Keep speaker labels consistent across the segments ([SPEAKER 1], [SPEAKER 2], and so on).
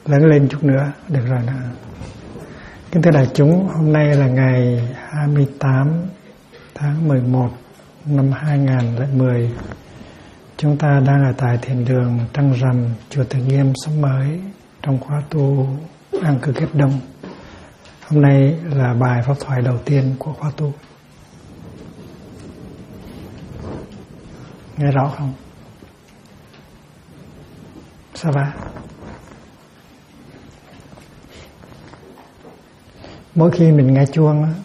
[SPEAKER 1] Lớn lên chút nữa, được rồi đó. Kính thưa đại chúng, hôm nay là ngày 28 tháng 11 năm 2010. Chúng ta đang ở tại thiền đường Trăng Rằm, chùa Từ Nghiêm Xóm Mới, trong khóa tu An Cư Kết Đông. Hôm nay là bài pháp thoại đầu tiên của khóa tu. Nghe rõ không? Sao vậy? Mỗi khi mình nghe chuông á,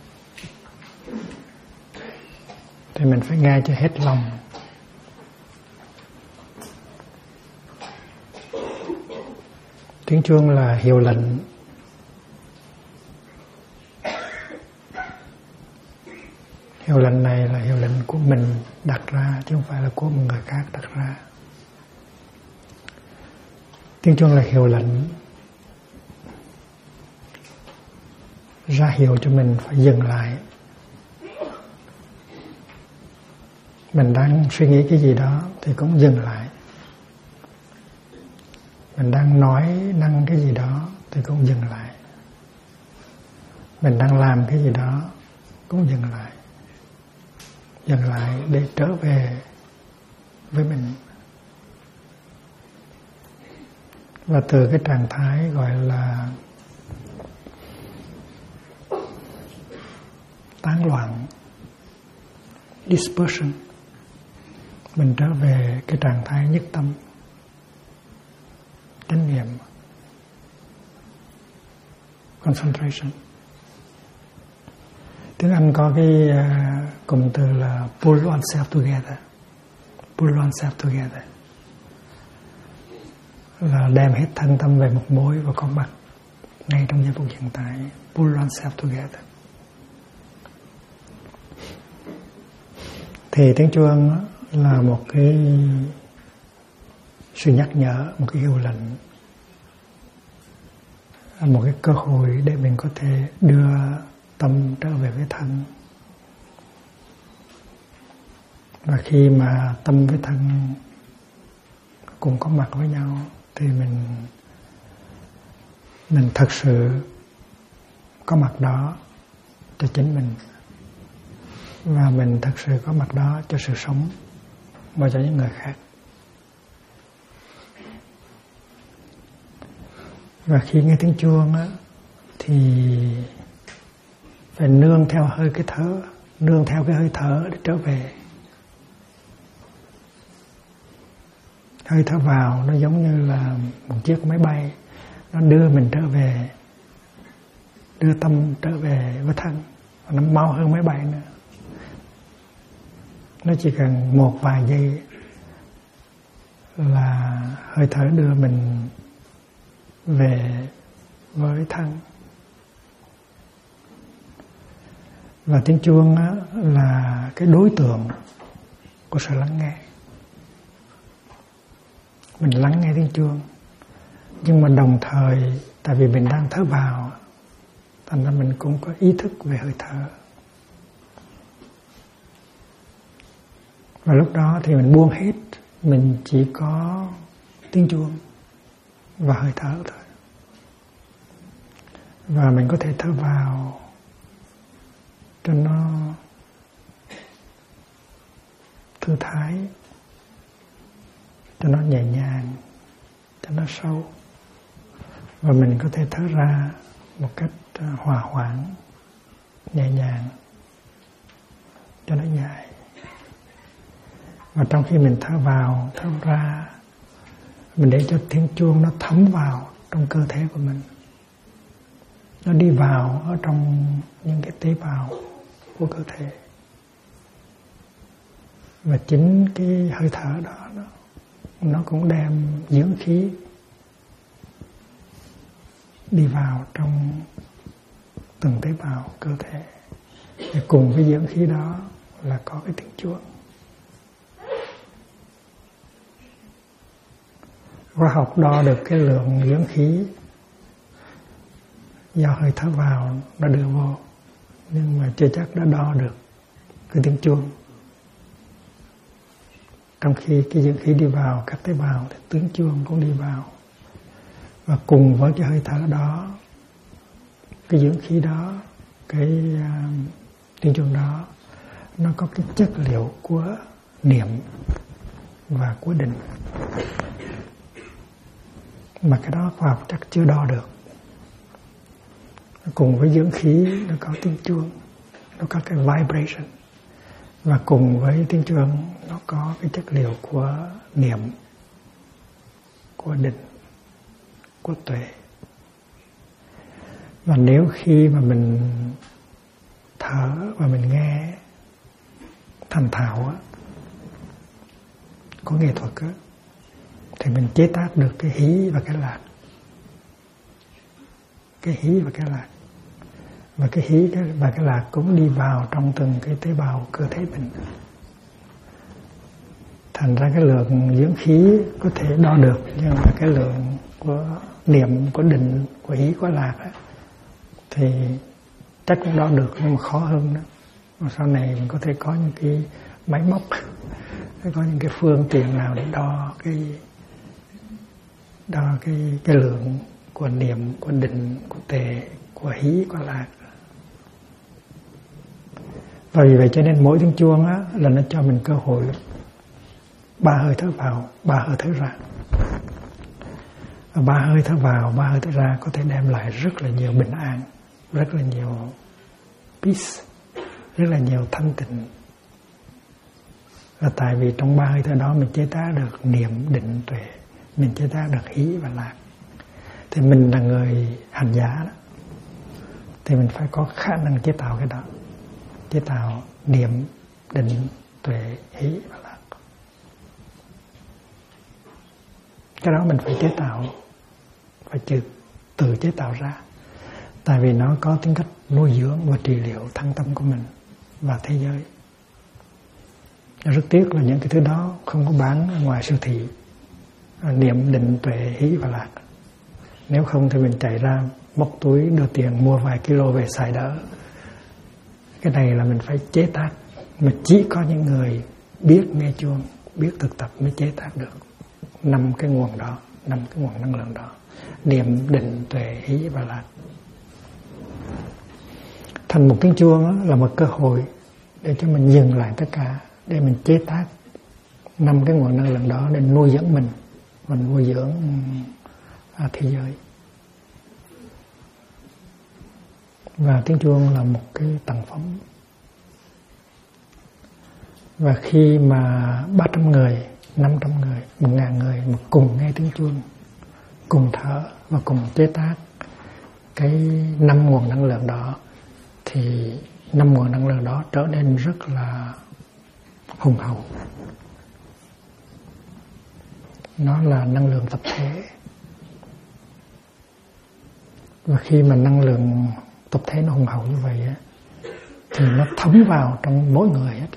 [SPEAKER 1] thì mình phải nghe cho hết lòng. Tiếng chuông là hiệu lệnh. Hiệu lệnh này là hiệu lệnh của mình đặt ra, chứ không phải là của một người khác đặt ra. Tiếng chuông là hiệu lệnh, ra hiệu cho mình phải dừng lại. Mình đang suy nghĩ cái gì đó thì cũng dừng lại. Mình đang nói năng cái gì đó thì cũng dừng lại. Mình đang làm cái gì đó cũng dừng lại. Dừng lại để trở về với mình. Và từ cái trạng thái gọi là tán loạn, dispersion, mình trở về cái trạng thái nhất tâm, chánh niệm, concentration. Tiếng Anh có cái cụm từ là pull oneself together. Pull oneself together là đem hết thân tâm về một mối và có mặt ngay trong giây phút hiện tại. Pull oneself together. Thì tiếng chuông là một cái sự nhắc nhở, một cái hiệu lệnh, một cái cơ hội để mình có thể đưa tâm trở về với thân. Và khi mà tâm với thân cùng có mặt với nhau thì mình thật sự có mặt đó cho chính mình, và mình thật sự có mặt đó cho sự sống và cho những người khác. Và khi nghe tiếng chuông á, thì phải nương theo hơi cái thở, nương theo cái hơi thở để trở về. Hơi thở vào nó giống như là một chiếc máy bay, nó đưa mình trở về, đưa tâm trở về với thân, và nó mau hơn máy bay nữa. Nó chỉ cần một vài giây là hơi thở đưa mình về với thân. Và tiếng chuông á, là cái đối tượng của sự lắng nghe. Mình lắng nghe tiếng chuông, nhưng mà đồng thời tại vì mình đang thở vào, thành ra mình cũng có ý thức về hơi thở. Và lúc đó thì mình buông hết, mình chỉ có tiếng chuông và hơi thở thôi. Và mình có thể thở vào cho nó thư thái, cho nó nhẹ nhàng, cho nó sâu. Và mình có thể thở ra một cách hòa hoãn, nhẹ nhàng, cho nó dài. Và trong khi mình thở vào, thở ra, mình để cho tiếng chuông nó thấm vào trong cơ thể của mình. Nó đi vào ở trong những cái tế bào của cơ thể. Và chính cái hơi thở đó nó cũng đem dưỡng khí đi vào trong từng tế bào cơ thể. Và cùng với dưỡng khí đó là có cái tiếng chuông. Khoa học đo được cái lượng dưỡng khí do hơi thở vào nó đưa vô, nhưng mà chưa chắc đã đo được cái tiếng chuông. Trong khi cái dưỡng khí đi vào các tế bào thì tiếng chuông cũng đi vào. Và cùng với cái hơi thở đó, cái dưỡng khí đó, cái tiếng chuông đó, nó có cái chất liệu của niệm và của định. Mà cái đó khoa học chắc chưa đo được. Cùng với dưỡng khí nó có tiếng chuông, nó có cái vibration. Và cùng với tiếng chuông nó có cái chất liệu của niệm, của định, của tuệ. Và nếu khi mà mình thở và mình nghe thành thạo á, có nghệ thuật á, thì mình chế tác được cái hí và cái lạc. Cái hí và cái lạc. Và cái hí và cái lạc cũng đi vào trong từng cái tế bào cơ thể mình. Thành ra cái lượng dưỡng khí có thể đo được, nhưng mà cái lượng của niệm, của định, của hí, của lạc á, thì chắc cũng đo được, nhưng mà khó hơn đó. Và sau này mình có thể có những cái máy móc, có những cái phương tiện nào để đo cái lượng của niệm, của định, của tuệ, của hí, của lạc. Và vì vậy cho nên mỗi tiếng chuông á, là nó cho mình cơ hội 3 hơi thở vào, 3 hơi thở ra. Và 3 hơi thở vào, 3 hơi thở ra có thể đem lại rất là nhiều bình an, rất là nhiều peace, rất là nhiều thanh tịnh. Và tại vì trong 3 hơi thở đó mình chế tác được niệm, định, tuệ, mình chế tác được hí và lạc. Thì mình là người hành giả đó, thì mình phải có khả năng chế tạo cái đó, chế tạo niệm, định, tuệ, hí và lạc. Cái đó mình phải chế tạo, phải tự chế tạo ra. Tại vì nó có tính cách nuôi dưỡng và trị liệu thân tâm của mình và thế giới. Rất tiếc là những cái thứ đó không có bán ở ngoài siêu thị. Niệm, định, tuệ, hí và lạc. Nếu không thì mình chạy ra móc túi đưa tiền mua vài kilo về xài đỡ. Cái này là mình phải chế tác. Mà chỉ có những người biết nghe chuông, biết thực tập mới chế tác được 5 cái nguồn đó, 5 cái nguồn năng lượng đó. Niệm, định, tuệ, hí và lạc. Thành một tiếng chuông là một cơ hội để cho mình dừng lại tất cả, để mình chế tác 5 cái nguồn năng lượng đó để nuôi dưỡng mình và nuôi dưỡng thế giới. Và tiếng chuông là một cái tầng phẩm. Và khi mà 300 người, 500 người, 1000 người mà cùng nghe tiếng chuông, cùng thở và cùng chế tác cái 5 nguồn năng lượng đó, thì 5 nguồn năng lượng đó trở nên rất là hùng hậu. Nó là năng lượng tập thể. Và khi mà năng lượng tập thể nó hùng hậu như vậy á, thì nó thấm vào trong mỗi người hết.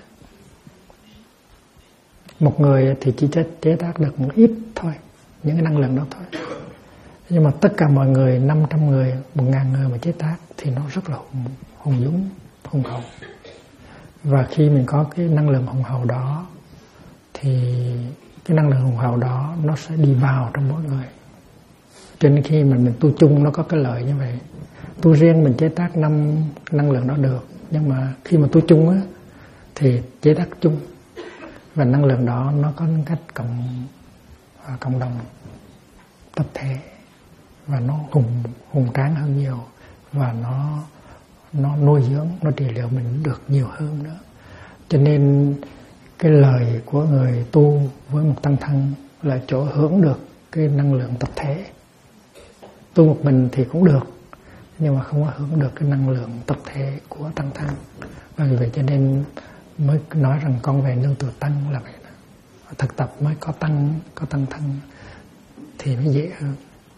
[SPEAKER 1] Một người thì chỉ chế tác được một ít thôi, những cái năng lượng đó thôi. Nhưng mà tất cả mọi người, 500 người, 1000 người mà chế tác thì nó rất là hùng dũng, hùng hậu. Và khi mình có cái năng lượng hùng hậu đó, thì cái năng lượng hùng hậu đó nó sẽ đi vào trong mỗi người. Cho nên khi mình tu chung nó có cái lợi như vậy. Tu riêng mình chế tác 5 năng lượng đó được, nhưng mà khi mà tu chung á, thì chế tác chung. Và năng lượng đó nó có cách cộng đồng, tập thể, và nó hùng tráng hơn nhiều, và nó nuôi dưỡng, nó trị liệu mình được nhiều hơn nữa. Cho nên cái lời của người tu với một tăng thân là chỗ hưởng được cái năng lượng tập thể. Tu một mình thì cũng được, nhưng mà không có hưởng được cái năng lượng tập thể của tăng thân. Và vì vậy cho nên mới nói rằng con về nương tựa tăng là vậy đó. Thực tập mới có tăng thân thì mới dễ hơn.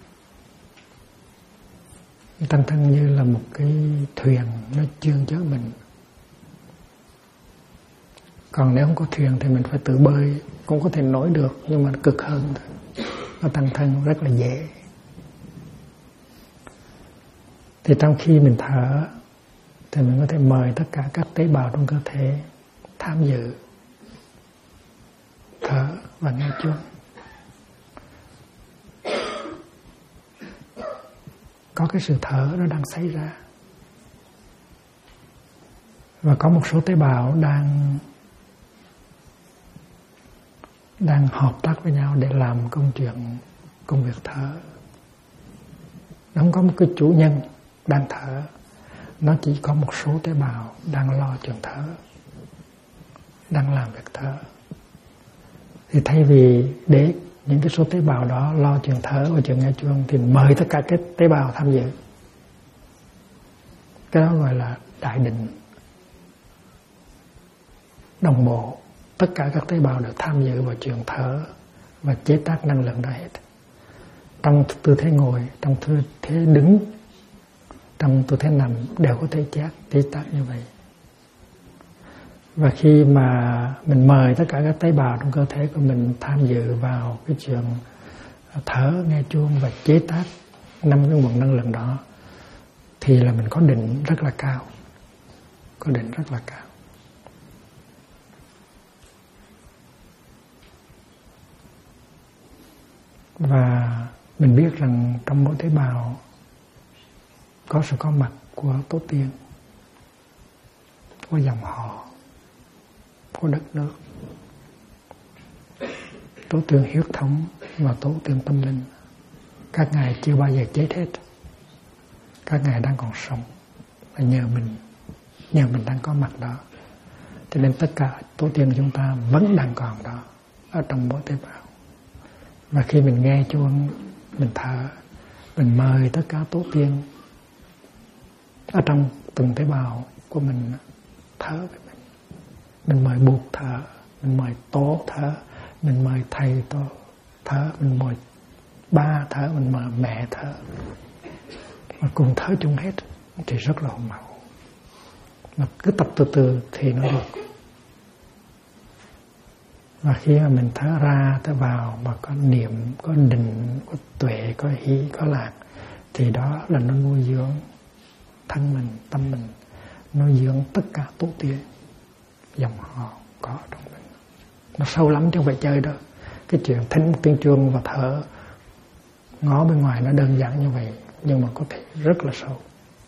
[SPEAKER 1] Tăng thân như là một cái thuyền nó chương chở mình. Còn nếu không có thuyền thì mình phải tự bơi, cũng có thể nổi được, nhưng mà cực hơn thôi. Nó tăng thân rất là dễ. Thì trong khi mình thở thì mình có thể mời tất cả các tế bào trong cơ thể tham dự thở và nghe chuông. có cái sự thở nó đang xảy ra. Và có một số tế bào đang hợp tác với nhau để làm công việc thở. Nó không có một cái chủ nhân đang thở, nó chỉ có một số tế bào đang lo chuyện thở, đang làm việc thở. Thì thay vì để những cái số tế bào đó lo chuyện thở và chuyện nghe chuông, thì mời tất cả các tế bào tham dự. Cái đó gọi là đại định, đồng bộ. Tất cả các tế bào đều tham dự vào chuyện thở và chế tác năng lượng đó hết. Trong tư thế ngồi, trong tư thế đứng, trong tư thế nằm đều có thể chế tác như vậy. Và khi mà mình mời tất cả các tế bào trong cơ thể của mình tham dự vào cái chuyện thở, nghe chuông và chế tác 5 cái nguồn năng lượng đó, thì là mình có định rất là cao. Có định rất là cao. Và mình biết rằng trong mỗi tế bào có sự có mặt của tổ tiên, có dòng họ, có đất nước, tổ tiên huyết thống và tổ tiên tâm linh. Các ngài chưa bao giờ chết hết. Các ngài đang còn sống. Và nhờ mình đang có mặt đó. Cho nên tất cả tổ tiên của chúng ta vẫn đang còn đó, ở trong mỗi tế bào. Và khi mình nghe chuông, mình thở, mình mời tất cả tổ tiên ở trong từng tế bào của mình thở với mình. Mình mời Bụt thở, mình mời Tổ thở, mình mời Thầy Tổ thở, mình mời ba thở, mình mời mẹ thở. Mà cùng thở chung hết thì rất là hùng hậu. Mà cứ tập từ từ thì nó được. Và khi mà mình thở ra, thở vào mà có niệm, có định, có tuệ, có hỷ, có lạc, thì đó là nó nuôi dưỡng thân mình, tâm mình, nuôi dưỡng tất cả tổ tiên, dòng họ có trong mình. Nó sâu lắm chứ không phải chơi đâu. Cái chuyện thính một tiếng chuông và thở ngó bên ngoài nó đơn giản như vậy, nhưng mà có thể rất là sâu.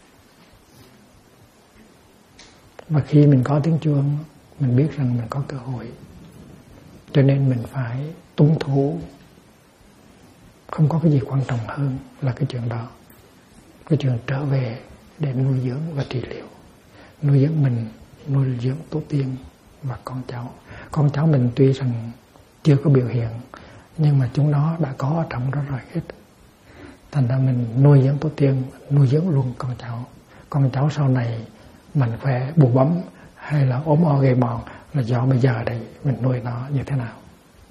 [SPEAKER 1] Và khi mình có tiếng chuông, mình biết rằng mình có cơ hội. Cho nên mình phải tuân thủ. Không có cái gì quan trọng hơn là cái chuyện đó. Cái chuyện trở về để nuôi dưỡng và trị liệu. Nuôi dưỡng mình, nuôi dưỡng tổ tiên và con cháu. Con cháu mình tuy rằng chưa có biểu hiện, nhưng mà chúng nó đã có ở trong đó rồi hết. Thành ra mình nuôi dưỡng tổ tiên, nuôi dưỡng luôn con cháu. Con cháu sau này mạnh khỏe, bù bấm hay là ốm o gầy mòn là do bây giờ đây mình nuôi nó như thế nào.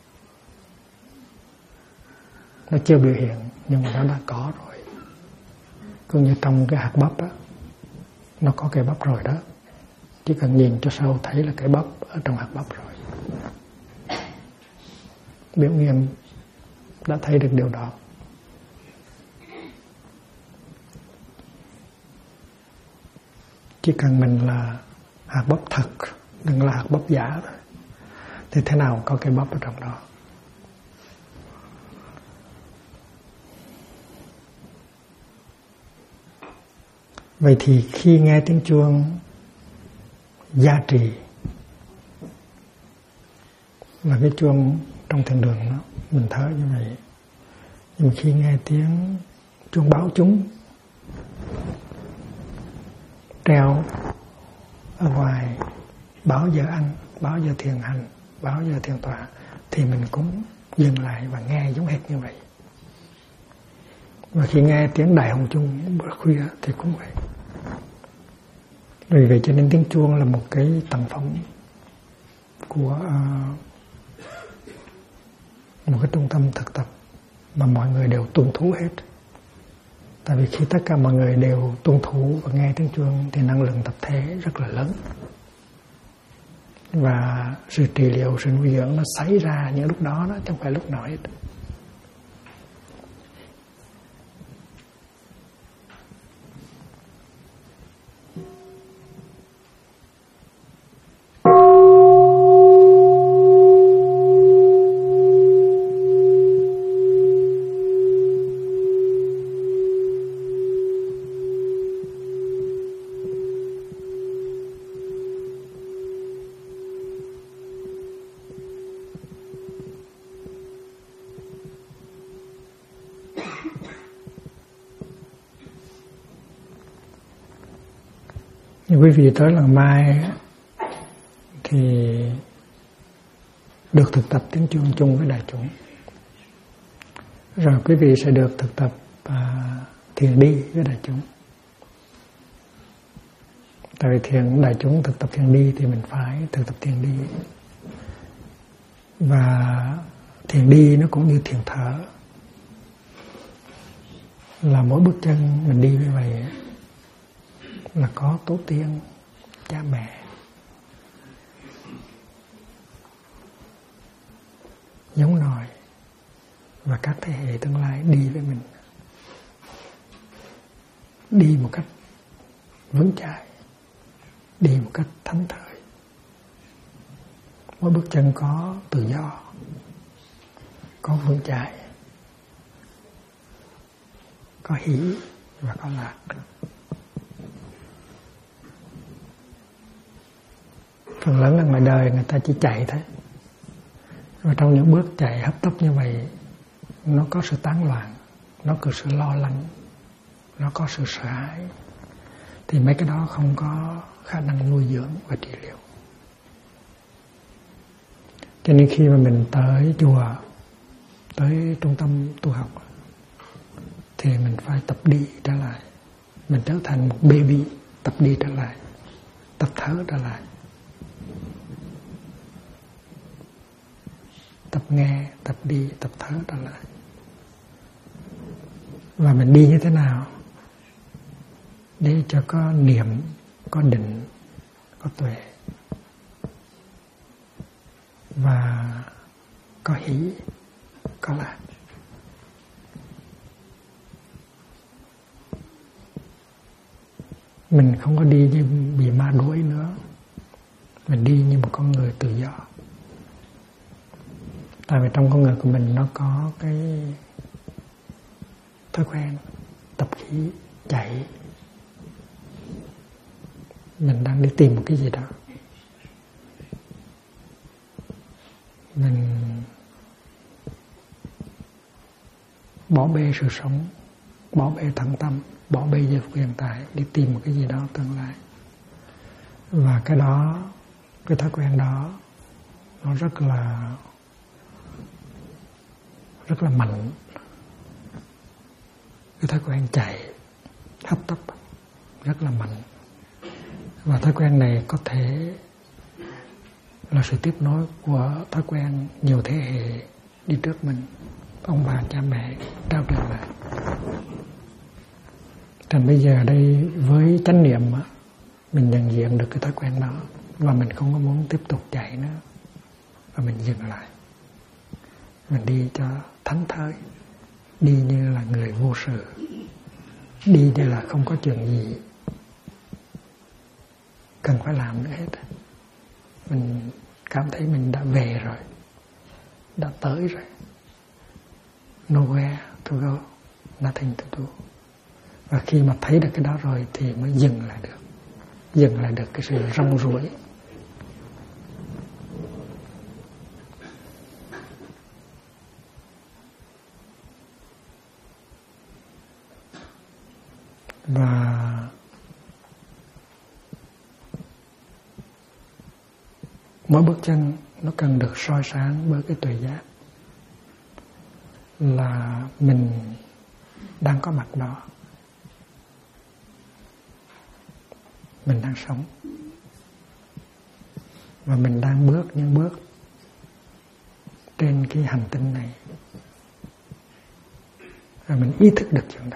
[SPEAKER 1] Nó chưa biểu hiện nhưng mà nó đã có rồi. Cũng như trong cái hạt bắp á, nó có cái bắp rồi đó. Chỉ cần nhìn cho sâu thấy là cái bắp ở trong hạt bắp rồi. Biểu nghiệm đã thấy được điều đó. Chỉ cần mình là hạt bắp thật, đừng là hạt bắp giả thôi, thì thế nào có cái bắp ở trong đó. Vậy thì khi nghe tiếng chuông gia trì, là cái chuông trong thiền đường đó, mình thở như vậy. Nhưng khi nghe tiếng chuông báo chúng treo ở ngoài, báo giờ ăn, báo giờ thiền hành, báo giờ thiền tọa, thì mình cũng dừng lại và nghe giống hệt như vậy. Và khi nghe tiếng đại hồng chung bữa khuya thì cũng vậy. Vì vậy cho nên tiếng chuông là một cái tầng phẩm của một cái trung tâm thực tập mà mọi người đều tuân thủ hết. Tại vì khi tất cả mọi người đều tuân thủ và nghe tiếng chuông thì năng lượng tập thể rất là lớn. Và sự trị liệu, sự nuôi dưỡng nó xảy ra những lúc đó, chứ không phải lúc nào hết. Quý vị tới lần mai thì được thực tập tiếng chuông chung với đại chúng. Rồi quý vị sẽ được thực tập thiền đi với đại chúng. Tại vì đại chúng thực tập thiền đi thì mình phải thực tập thiền đi. Và thiền đi nó cũng như thiền thở. Là mỗi bước chân mình đi như vậy là có tổ tiên, cha mẹ, giống nòi và các thế hệ tương lai đi với mình. Đi một cách vững chãi, đi một cách thánh thơi. Mỗi bước chân có tự do, có vững chãi, có hỷ và có lạc. Phần lớn là ngoài đời người ta chỉ chạy thôi. Và trong những bước chạy hấp tấp như vậy, nó có sự tán loạn, nó có sự lo lắng, nó có sự sợ hãi. Thì mấy cái đó không có khả năng nuôi dưỡng và trị liệu. Cho nên khi mà mình tới chùa, tới trung tâm tu học, thì mình phải tập đi trở lại. Mình trở thành một baby, tập đi trở lại, tập thở trở lại, tập nghe, tập đi, tập thở trở lại. Và mình đi như thế nào? Để cho có niệm, có định, có tuệ và có hỷ, có lạc. Mình không có đi như bị ma đuổi nữa. Mình đi như một con người tự do. Tại vì trong con người của mình nó có cái thói quen tập khí, chạy. Mình đang đi tìm một cái gì đó. Mình bỏ bê sự sống, bỏ bê tận tâm, bỏ bê giờ phút hiện tại đi tìm một cái gì đó tương lai. Và cái đó, cái thói quen đó nó rất là mạnh. Cái thói quen chạy hấp tấp rất là mạnh. Và thói quen này có thể là sự tiếp nối của thói quen nhiều thế hệ đi trước mình, ông bà cha mẹ trao truyền lại. Thành bây giờ đây với chánh niệm mình nhận diện được cái thói quen đó và mình không có muốn tiếp tục chạy nữa, và mình dừng lại. Mình đi cho thánh thơi, đi như là người vô sự, đi như là không có chuyện gì cần phải làm nữa hết. Mình cảm thấy mình đã về rồi, đã tới rồi. Nowhere to go, nothing to do. Và khi mà thấy được cái đó rồi thì mới dừng lại được cái sự rong ruổi. Và mỗi bước chân nó cần được soi sáng bởi cái tuệ giác là mình đang có mặt đó, mình đang sống và mình đang bước những bước trên cái hành tinh này, và mình ý thức được chuyện đó.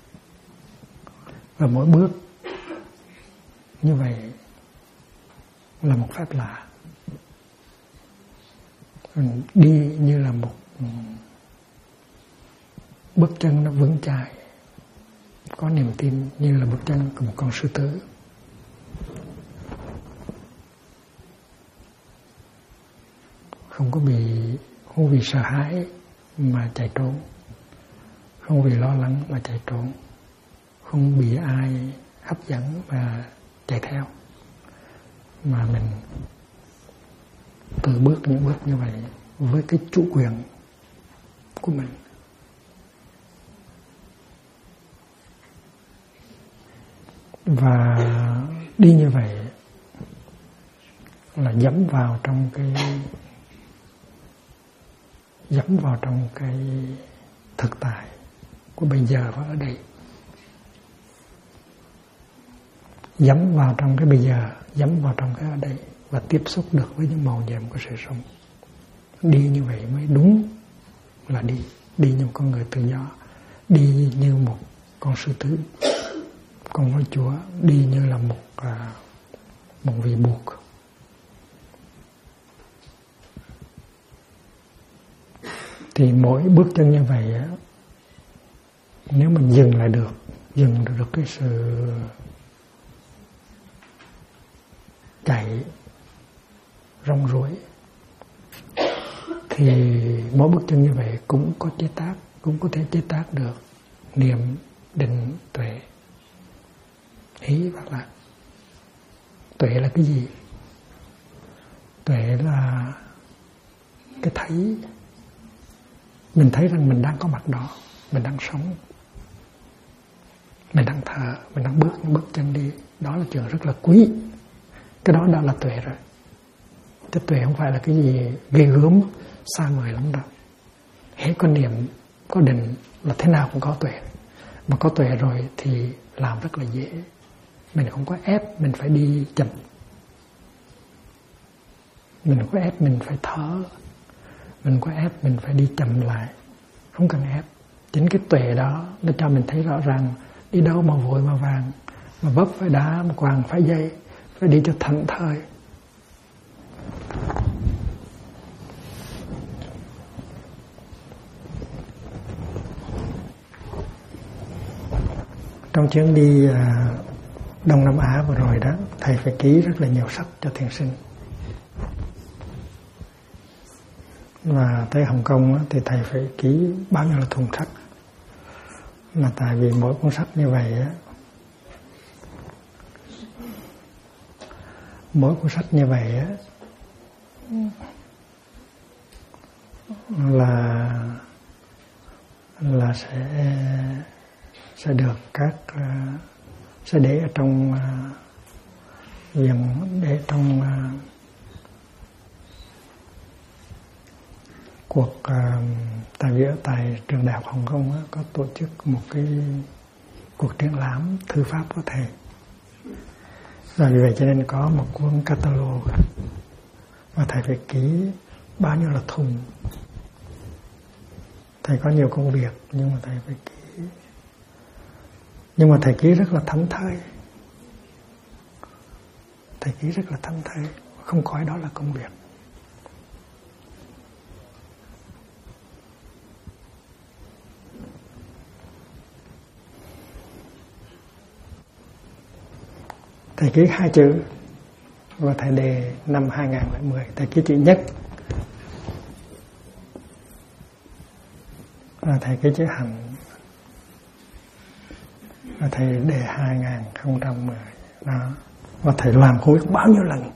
[SPEAKER 1] Và mỗi bước như vậy là một phép lạ. Mình đi như là một bước chân nó vững chãi, có niềm tin, như là bước chân của một con sư tử. Không vì sợ hãi mà chạy trốn, không vì lo lắng mà chạy trốn, không bị ai hấp dẫn và chạy theo, mà mình tự bước những bước như vậy với cái chủ quyền của mình. Và Đi như vậy là dẫm vào trong cái thực tại của bây giờ và ở đây. Dẫm vào trong cái bây giờ, dẫm vào trong cái ở đây và tiếp xúc được với những màu nhiệm của sự sống. Đi như vậy mới đúng là đi như một con người tự do, đi như một con sư tử, con voi chúa, đi như là một vị buộc. Thì mỗi bước chân như vậy á, nếu mình dừng lại được cái sự chạy rong ruổi, thì mỗi bước chân như vậy cũng có thể chế tác được niệm, định, tuệ, hỷ và lạc. Tuệ là cái gì? Tuệ là cái thấy. Mình thấy rằng mình đang có mặt đó, mình đang sống, mình đang thở, mình đang bước chân đi. Đó là chuyện rất là quý. Cái đó đã là tuệ rồi. Cái tuệ không phải là cái gì ghê gớm, xa vời lắm đâu. Hết có niệm, có định là thế nào cũng có tuệ. Mà có tuệ rồi thì làm rất là dễ. Mình không có ép mình phải đi chậm. Mình không có ép mình phải thở. Mình có ép mình phải đi chậm lại. Không cần ép. Chính cái tuệ đó nó cho mình thấy rõ ràng đi đâu mà vội mà vàng, mà vấp phải đá, mà quàng phải dây, phải đi cho thảnh thơi. Trong chuyến đi Đông Nam Á vừa rồi đó, thầy phải ký rất là nhiều sách cho thiền sinh. Và tới Hồng Kông thì thầy phải ký bao nhiêu là thùng sách. Mà tại vì mỗi cuốn sách như vậy á, là sẽ được sẽ để ở trong viện, để trong cuộc tại trường đại học Hồng Kông á, có tổ chức một cái cuộc triển lãm thư pháp của thầy. Và vì vậy cho nên có một cuốn catalog mà thầy phải ký bao nhiêu là thùng. Thầy có nhiều công việc nhưng mà thầy phải ký. Nhưng mà thầy ký rất là thảnh thơi. Thầy ký rất là thảnh thơi, không coi đó là công việc. Thầy ký 2 chữ và thầy đề năm 2010. Thầy ký chữ nhất và thầy ký chữ hành. Và thầy đề 2010 đó. Và thầy làm không biết bao nhiêu lần,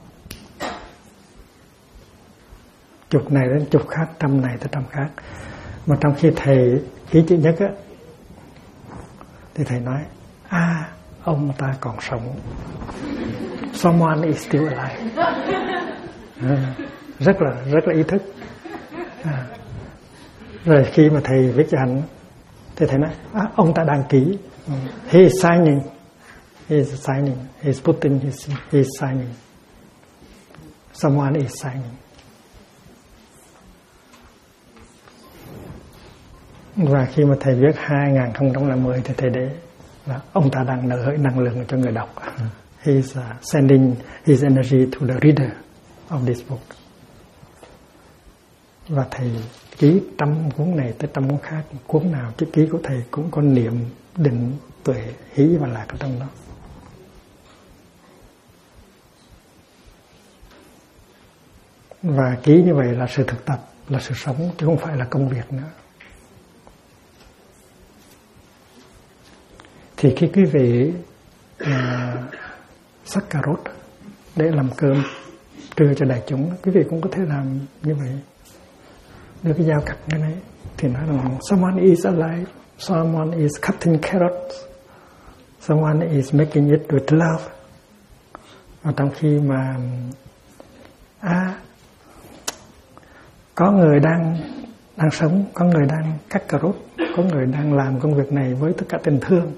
[SPEAKER 1] chục này đến chục khác, trăm này tới trăm khác. Mà trong khi thầy ký chữ nhất á, thì thầy nói ông ta còn sống. Someone is still alive. Rất là ý thức. Rồi khi mà thầy viết cho hành thì thầy nói ông ta đang ký. He is signing. He is putting he is signing. Someone is signing. Và khi mà thầy viết 2010 thì thầy để là ông ta đang nở năng lượng cho người đọc. He is sending his energy to the reader of this book. Và thầy ký trăm cuốn này tới trăm cuốn khác, cuốn nào chữ ký của thầy cũng có niệm, định, tuệ, hỷ và lạc ở trong đó. Và ký như vậy là sự thực tập, là sự sống chứ không phải là công việc nữa. Thì khi quý vị sắc cà rốt để làm cơm trưa cho đại chúng, quý vị cũng có thể làm như vậy. Đưa cái dao cắt như này thì nói rằng someone is alive, someone is cutting carrots, someone is making it with love. Và trong khi mà có người đang sống, có người đang cắt cà rốt, có người đang làm công việc này với tất cả tình thương,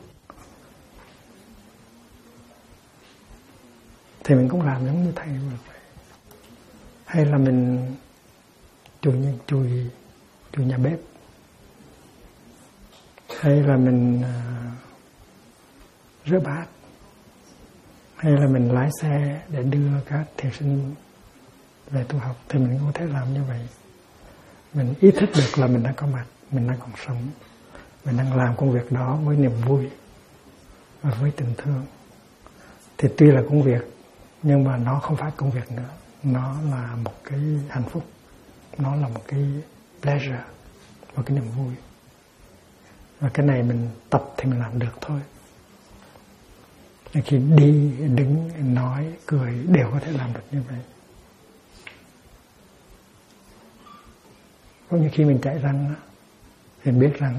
[SPEAKER 1] thì mình cũng làm giống như thầy vậy. Hay là mình chùi nhà bếp, hay là mình rửa bát, hay là mình lái xe để đưa các thiền sinh về tu học, thì mình có thể làm như vậy. Mình ý thức được là mình đang có mặt, mình đang còn sống, mình đang làm công việc đó với niềm vui và với tình thương. Thì tuy là công việc, nhưng mà nó không phải công việc nữa, nó là một cái hạnh phúc, nó là một cái pleasure, một cái niềm vui. Và cái này mình tập thì mình làm được thôi. Khi đi, đứng, nói, cười đều có thể làm được như vậy. Cũng như khi mình chạy răng thì biết rằng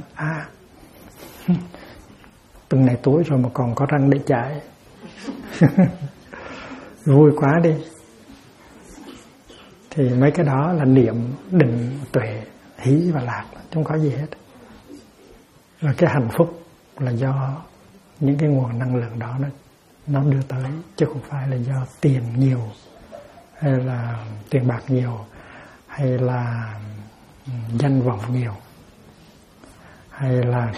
[SPEAKER 1] từng này tuổi rồi mà còn có răng để chạy. Vui quá đi. Thì mấy cái đó là niệm, định, tuệ, hỷ và lạc, không có gì hết. Và cái hạnh phúc là do những cái nguồn năng lượng đó nó đưa tới, chứ không phải là do tiền nhiều, hay là tiền bạc nhiều, hay là danh vọng nhiều, hay là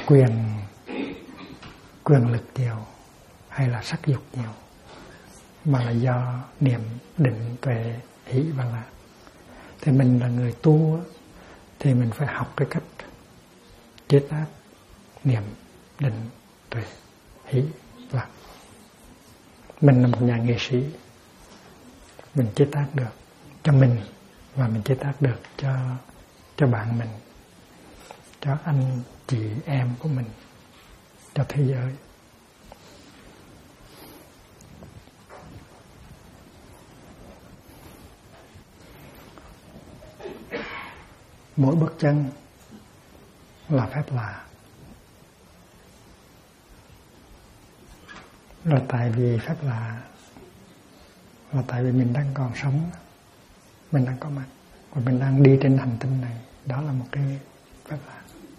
[SPEAKER 1] quyền lực nhiều, hay là sắc dục nhiều, mà là do niệm, định, tuệ, hỷ và lạc. Thì mình là người tu thì mình phải học cái cách chế tác niệm, định, tuệ, hỷ, lạc. Mình là một nhà nghệ sĩ, mình chế tác được cho mình, và mình chế tác được cho bạn mình, cho anh chị em của mình, cho thế giới. Mỗi bước chân là phép lạ. Là tại vì phép lạ, là tại vì mình đang còn sống, mình đang có mặt, và mình đang đi trên hành tinh này. Đó là một cái phép lạ.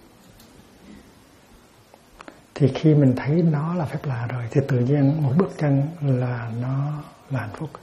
[SPEAKER 1] Thì khi mình thấy nó là phép lạ rồi, thì tự nhiên một bước chân là nó là hạnh phúc.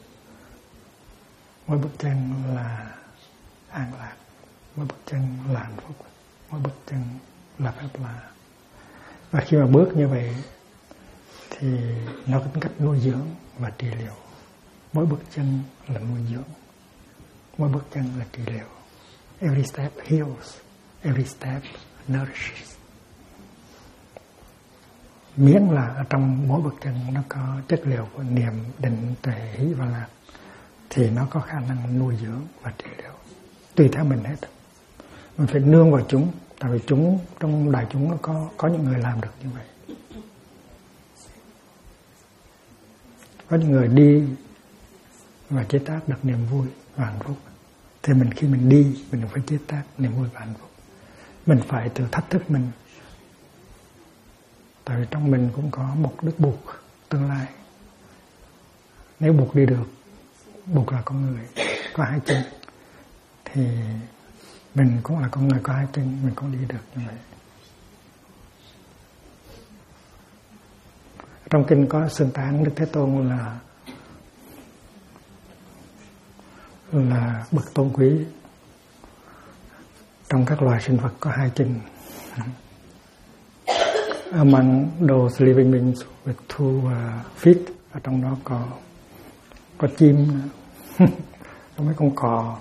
[SPEAKER 1] Mỗi bước chân là an lạc. Mỗi bước chân là hạnh phúc. Mỗi bước chân là phép lạ. Và khi mà bước như vậy thì nó có tính cách nuôi dưỡng và trị liệu. Mỗi bước chân là nuôi dưỡng, mỗi bước chân là trị liệu. Every step heals, every step nourishes. Miễn là ở trong mỗi bước chân nó có chất liệu của niệm, định, tuệ, hỷ và lạc, thì nó có khả năng nuôi dưỡng và trị liệu. Tùy theo mình hết. Mình phải nương vào chúng, tại vì chúng trong đại chúng nó có những người làm được như vậy. Có những người đi và chế tác được niềm vui và hạnh phúc. Thì khi mình đi, mình phải chế tác niềm vui và hạnh phúc. Mình phải tự thách thức mình. Tại vì trong mình cũng có một đức buộc tương lai. Nếu buộc đi được, buộc là con người có hai chân, thì mình cũng là con người có hai chân, mình cũng đi được như vậy. Trong kinh có xưng tán Đức Thế Tôn là bậc tôn quý trong các loài sinh vật có hai chân. Among those living beings with two feet, ở trong đó có chim, có mấy con cò.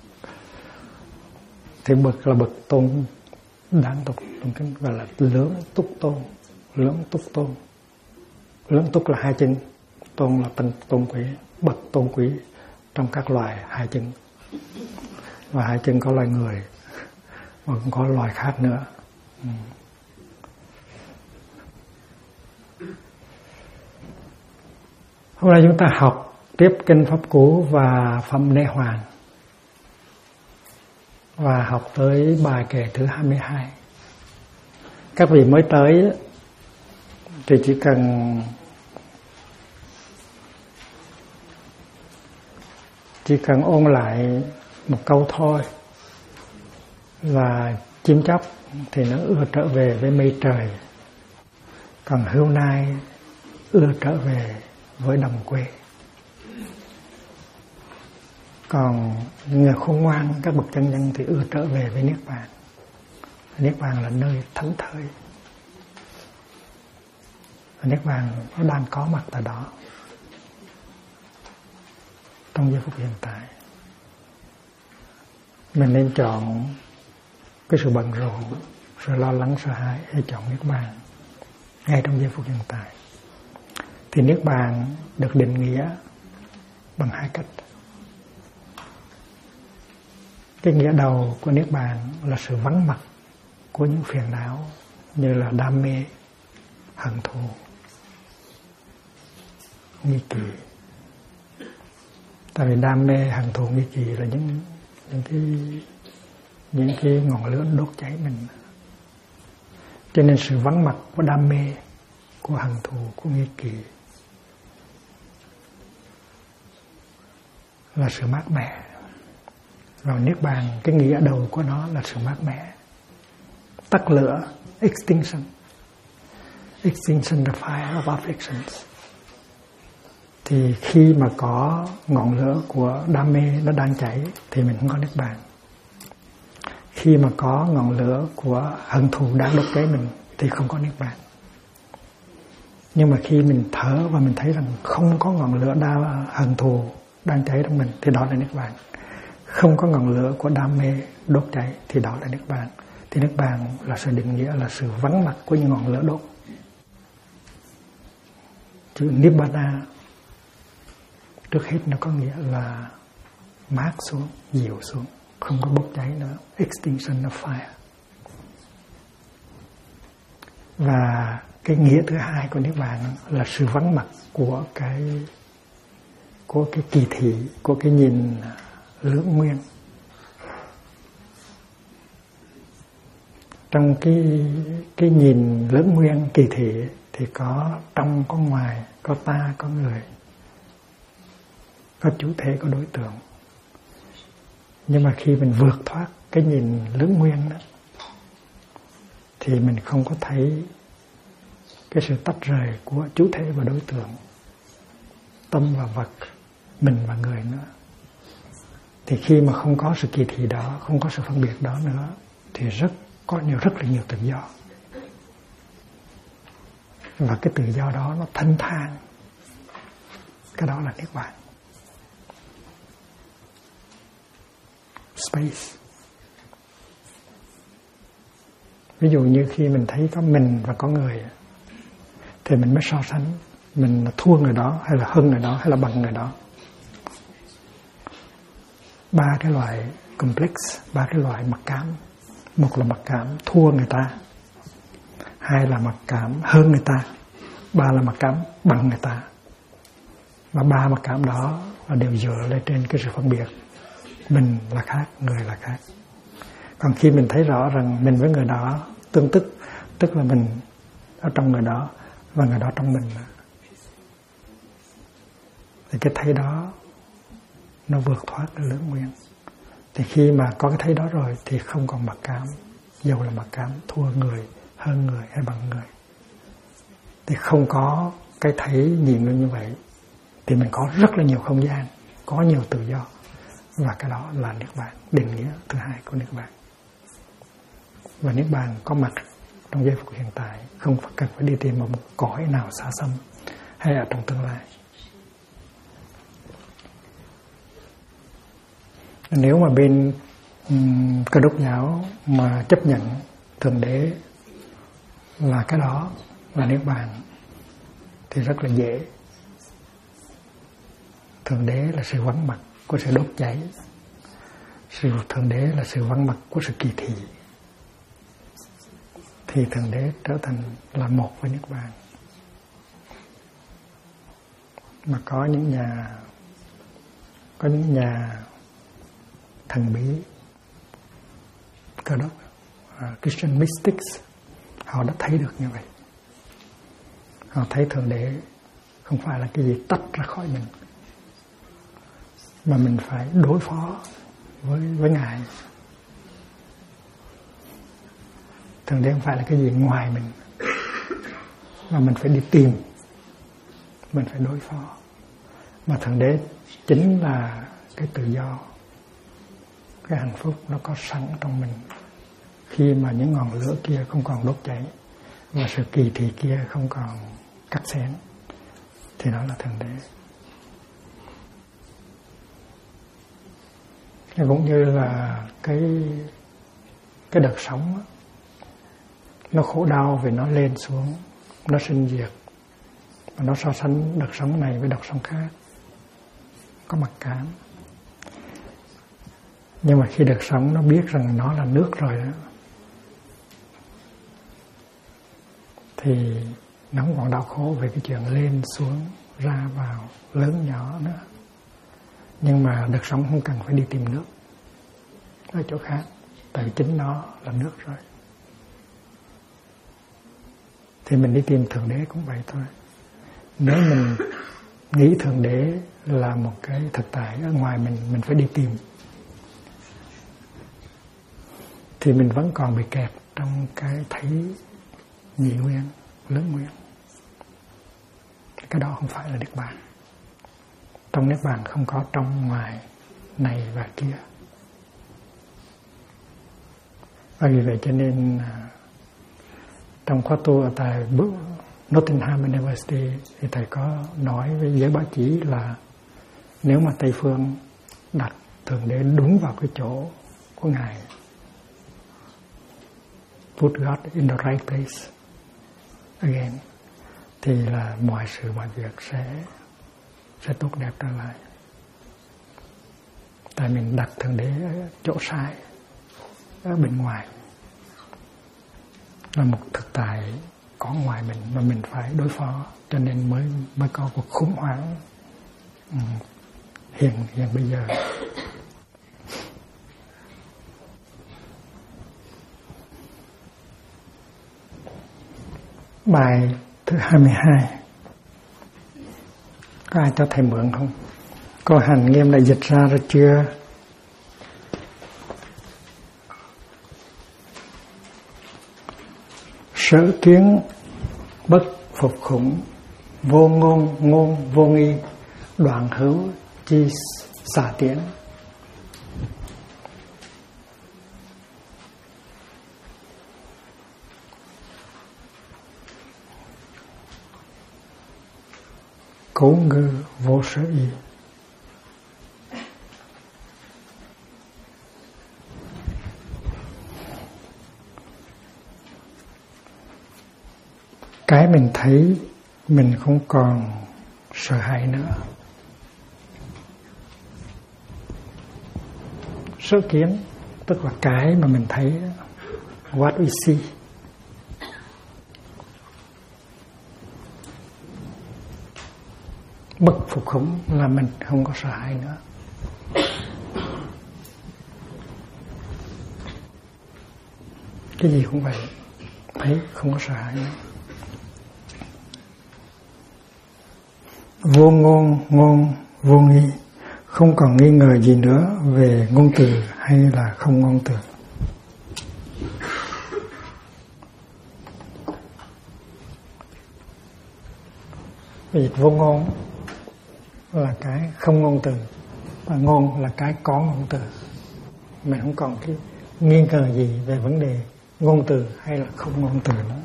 [SPEAKER 1] Thì bậc là bậc tôn đáng tục trong kinh gọi là lớn túc tôn. Lớn túc tôn, lớn túc là hai chân, tôn là tôn quý, bậc tôn quý trong các loài hai chân. Và hai chân có loài người và cũng có loài khác nữa. Hôm nay chúng ta học tiếp kinh Pháp Cú và Phẩm Nê Hoàng, và học tới bài kệ thứ 22. Các vị mới tới thì chỉ cần chỉ cần ôn lại một câu thôi là chim chóc thì nó ưa trở về với mây trời, còn hươu nai ưa trở về với đồng quê. Còn người khôn ngoan, các bậc chân nhân thì ưa trở về với Niết Bàn. Niết Bàn là nơi thánh thơi. Niết Bàn nó đang có mặt tại đó trong giây phút hiện tại. Mình nên chọn cái sự bận rộn, sự lo lắng, sợ hãi, hay chọn Niết Bàn ngay trong giây phút hiện tại. Thì Niết Bàn được định nghĩa bằng hai cách. Cái nghĩa đầu của Niết Bàn là sự vắng mặt của những phiền não như là đam mê, hận thù, nghi kỵ. Tại vì đam mê, hận thù, nghi kỵ là những cái ngọn lửa đốt cháy mình. Cho nên sự vắng mặt của đam mê, của hận thù, của nghi kỵ là sự mát mẻ. Rồi Niết Bàn, cái nghĩa đầu của nó là sự mát mẻ, tắt lửa, extinction the fire of afflictions. Thì khi mà có ngọn lửa của đam mê nó đang cháy thì mình không có Niết Bàn. Khi mà có ngọn lửa của hận thù đang đốt cháy mình thì không có Niết Bàn. Nhưng mà khi mình thở và mình thấy rằng không có ngọn lửa hận thù đang cháy trong mình thì đó là Niết Bàn. Không có ngọn lửa của đam mê đốt cháy thì đó là Niết Bàn. Thì Niết Bàn là sự định nghĩa là sự vắng mặt của những ngọn lửa đốt. Chữ Nibbana trước hết nó có nghĩa là mát xuống, dịu xuống, không có bốc cháy nữa, extinction of fire. Và cái nghĩa thứ hai của Niết Bàn là sự vắng mặt của cái kỳ thị, của cái nhìn lưỡng nguyên. Trong cái nhìn lưỡng nguyên kỳ thị thì có trong, có ngoài, có ta, có người, có chủ thể, có đối tượng. Nhưng mà khi mình vượt thoát cái nhìn lưỡng nguyên đó thì mình không có thấy cái sự tách rời của chủ thể và đối tượng, tâm và vật, mình và người nữa. Thì khi mà không có sự kỳ thị đó, không có sự phân biệt đó nữa thì rất là nhiều tự do. Và cái tự do đó nó thanh thang. Cái đó là Niết Bàn. Space. Ví dụ như khi mình thấy có mình và có người thì mình mới so sánh mình là thua người đó hay là hơn người đó hay là bằng người đó. Ba cái loại complex, ba cái loại mặc cảm. Một là mặc cảm thua người ta, hai là mặc cảm hơn người ta, ba là mặc cảm bằng người ta. Và ba mặc cảm đó là đều dựa lên trên cái sự phân biệt. Mình là khác, người là khác. Còn khi mình thấy rõ rằng mình với người đó tương tức là mình ở trong người đó và người đó trong mình, thì cái thấy đó nó vượt thoát cái lưỡng nguyên. Thì khi mà có cái thấy đó rồi thì không còn mặc cảm, dầu là mặc cảm thua người, hơn người hay bằng người. Thì không có cái thấy nhìn như vậy thì mình có rất là nhiều không gian, có nhiều tự do. Và cái đó là Niết Bàn, định nghĩa thứ hai của Niết Bàn. Và Niết Bàn có mặt trong giây phút hiện tại, không cần phải đi tìm một cõi nào xa xăm hay ở trong tương lai. Nếu mà bên Cơ Đốc giáo mà chấp nhận Thượng Đế là cái đó là Niết Bàn thì rất là dễ. Thượng Đế là sự vắng mặt của sự đốt cháy, Thượng Đế là sự vắng mặt của sự kỳ thị, thì Thượng Đế trở thành là một với Niết Bàn. Mà có những nhà thần bí Cơ Đốc, Christian mystics, họ đã thấy được như vậy. Họ thấy Thượng Đế không phải là cái gì tách ra khỏi mình, mà mình phải đối phó với Ngài. Thượng đế không phải là cái gì ngoài mình, mà mình phải đi tìm, mình phải đối phó. Mà Thượng đế chính là cái tự do, cái hạnh phúc nó có sẵn trong mình. Khi mà những ngọn lửa kia không còn đốt cháy và sự kỳ thị kia không còn cắt xén, thì đó là Thượng đế. Cũng như là cái đợt sóng đó, nó khổ đau vì nó lên xuống, nó sinh diệt, và nó so sánh đợt sóng này với đợt sóng khác, có mặc cảm. Nhưng mà khi đợt sóng nó biết rằng nó là nước rồi đó, thì nó không còn đau khổ về cái chuyện lên xuống, ra vào, lớn nhỏ nữa. Nhưng mà đợt sóng không cần phải đi tìm nước ở chỗ khác, tại vì chính nó là nước rồi. Thì mình đi tìm Thượng Đế cũng vậy thôi. Nếu mình nghĩ Thượng Đế là một cái thực tại ở ngoài mình phải đi tìm, thì mình vẫn còn bị kẹt trong cái thấy nhị nguyên, lớn nguyên. Cái đó không phải là Niết Bàn. Trong Niết Bàn không có trong ngoài, này và kia. Và vì vậy cho nên trong khóa tu ở tại Nottingham University thì thầy có nói với giới báo chí là nếu mà Tây Phương đặt Thượng Đế đúng vào cái chỗ của Ngài, put God in the right place again, thì là mọi sự mọi việc sẽ tốt đẹp trở lại. Tại mình đặt Thượng Đế ở chỗ sai, ở bên ngoài, là một thực tại có ngoài mình mà mình phải đối phó, cho nên mới có cuộc khủng hoảng hiện bây giờ. Bài thứ 22, có ai cho thầy mượn không? Cô Hành Nghiêm đã dịch ra rồi chưa? Sở kiến bất phục khủng, vô ngôn ngôn vô nghi, đoạn hữu chi xả tiến. Cố ngư vô sở y. Cái mình thấy mình không còn sợ hãi nữa. Sở kiến tức là cái mà mình thấy, what we see. Bất phục khủng là mình không có sợ hãi nữa. Cái gì cũng vậy, thấy không có sợ hãi nữa. Vô ngôn ngôn vô nghi, không còn nghi ngờ gì nữa về ngôn từ hay là không ngôn từ. Vì vô ngôn là cái không ngôn từ, và ngôn là cái có ngôn từ. Mình không còn cái nghi ngờ gì về vấn đề ngôn từ hay là không ngôn từ nữa.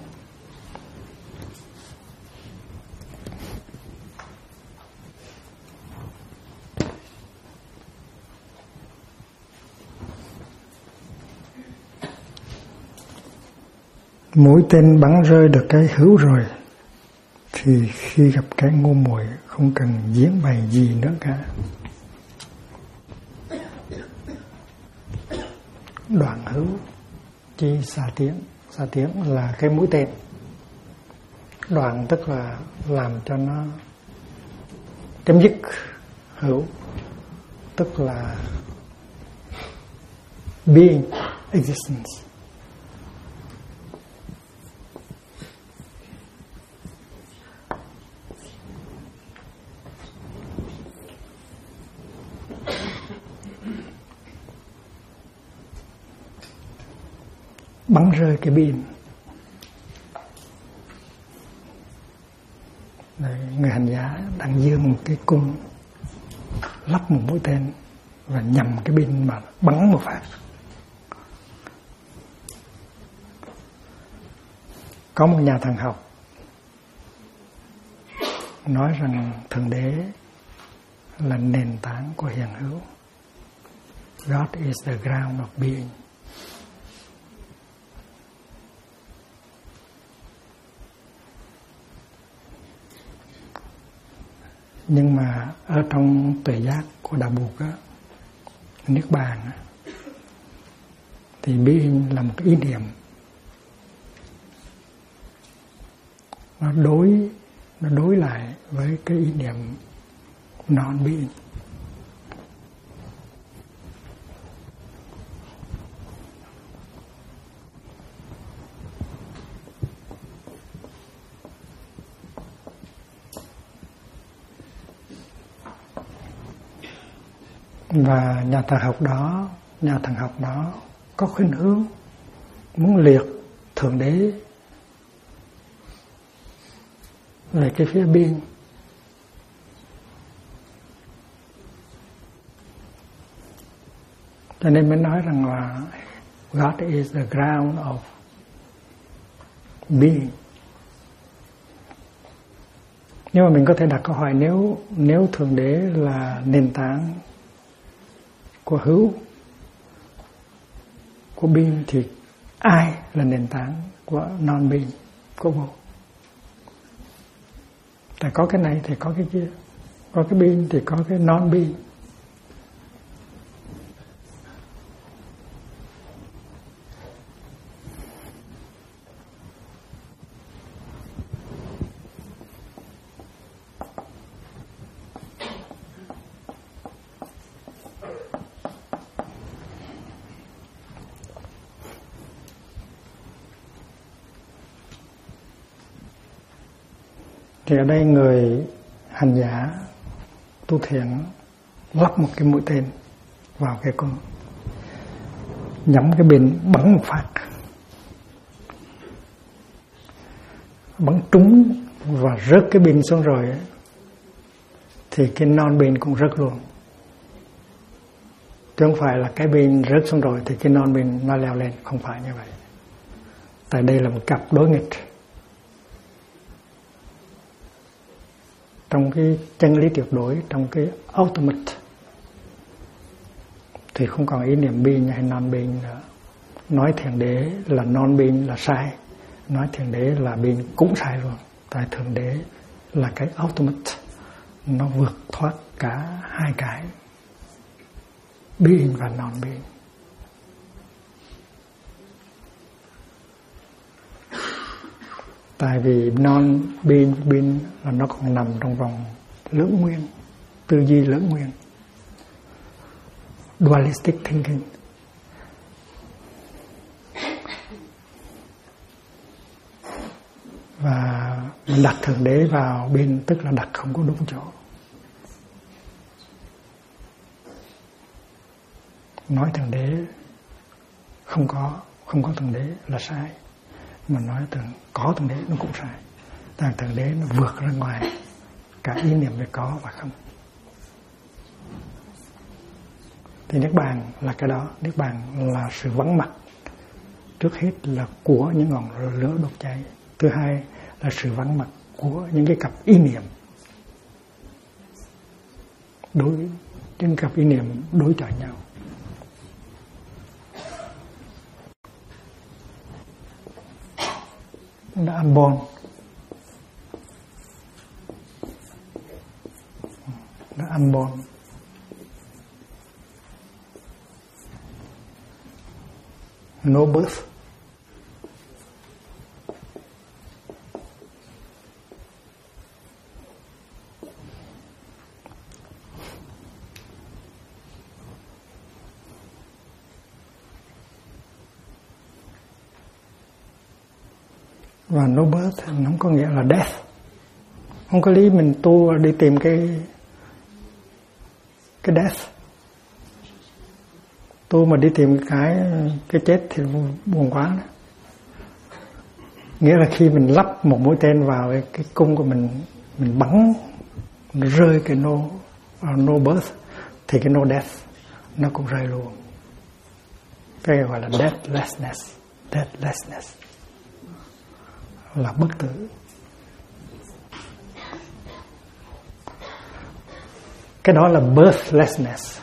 [SPEAKER 1] Mũi tên bắn rơi được cái hữu rồi, thì khi gặp cái ngu muội không cần diễn bày gì nữa cả. Đoạn hữu chi xả tiến. Xả tiến là cái mũi tên. Đoạn tức là làm cho nó chấm dứt. Hữu tức là being, existence. bắn rơi cái pin. Người hành giả đang giơ một cái cung, lắp một mũi tên và nhằm cái pin mà bắn một phát. Có một nhà thần học nói rằng Thượng Đế là nền tảng của hiện hữu. God is the ground of being. Nhưng mà ở trong tuệ giác của Đạo Bụt á, Niết Bàn á, thì being là một ý niệm. Nó đối lại với cái ý niệm non-being. Và nhà thần học đó có khuynh hướng muốn liệt Thượng Đế về cái phía biên. Cho nên mới nói rằng là God is the ground of being. Nhưng mà mình có thể đặt câu hỏi, nếu Thượng Đế là nền tảng của hữu, của being, thì ai là nền tảng của non-being, của vô? Tại có cái này thì có cái kia, có cái being thì có cái non-being. Thì ở đây người hành giả tu thiền lắp một cái mũi tên vào cái cung, nhắm cái bên bắn một phát, bắn trúng và rớt cái pin xuống rồi ấy, thì cái non pin cũng rớt luôn. Chứ không phải là cái pin rớt xuống rồi thì cái non pin nó leo lên, không phải như vậy. Tại đây là một cặp đối nghịch. Trong cái chân lý tuyệt đối, trong cái ultimate, thì không còn ý niệm being hay non-being nữa. Nói Thượng Đế là non-being là sai, nói Thượng Đế là being cũng sai luôn. Tại Thượng Đế là cái ultimate, nó vượt thoát cả hai cái being và non-being. Tại vì non-being là nó còn nằm trong vòng lưỡng nguyên, tư duy lưỡng nguyên, dualistic thinking. Và mình đặt Thượng Đế vào bên, tức là đặt không có đúng chỗ. Nói Thượng Đế không có Thượng Đế là sai, mà nói có Thượng Đế nó cũng sai. Tại Thượng Đế nó vượt ra ngoài cả ý niệm về có và không. Thì Niết Bàn là cái đó. Niết Bàn là sự vắng mặt, trước hết là của những ngọn lửa đốt cháy, thứ hai là sự vắng mặt của những cái cặp ý niệm, những cặp ý niệm đối chọi nhau. The unborn, the unborn, no birth, và no birth không có nghĩa là death. Không có lý mình tu đi tìm cái death. Tu mà đi tìm cái chết thì buồn quá đó. Nghĩa là khi mình lắp một mũi tên vào cái cung của mình bắn, nó rơi cái no birth, thì cái no death nó cũng rơi luôn. Cái gọi là deathlessness là bất tử. Cái đó là birthlessness.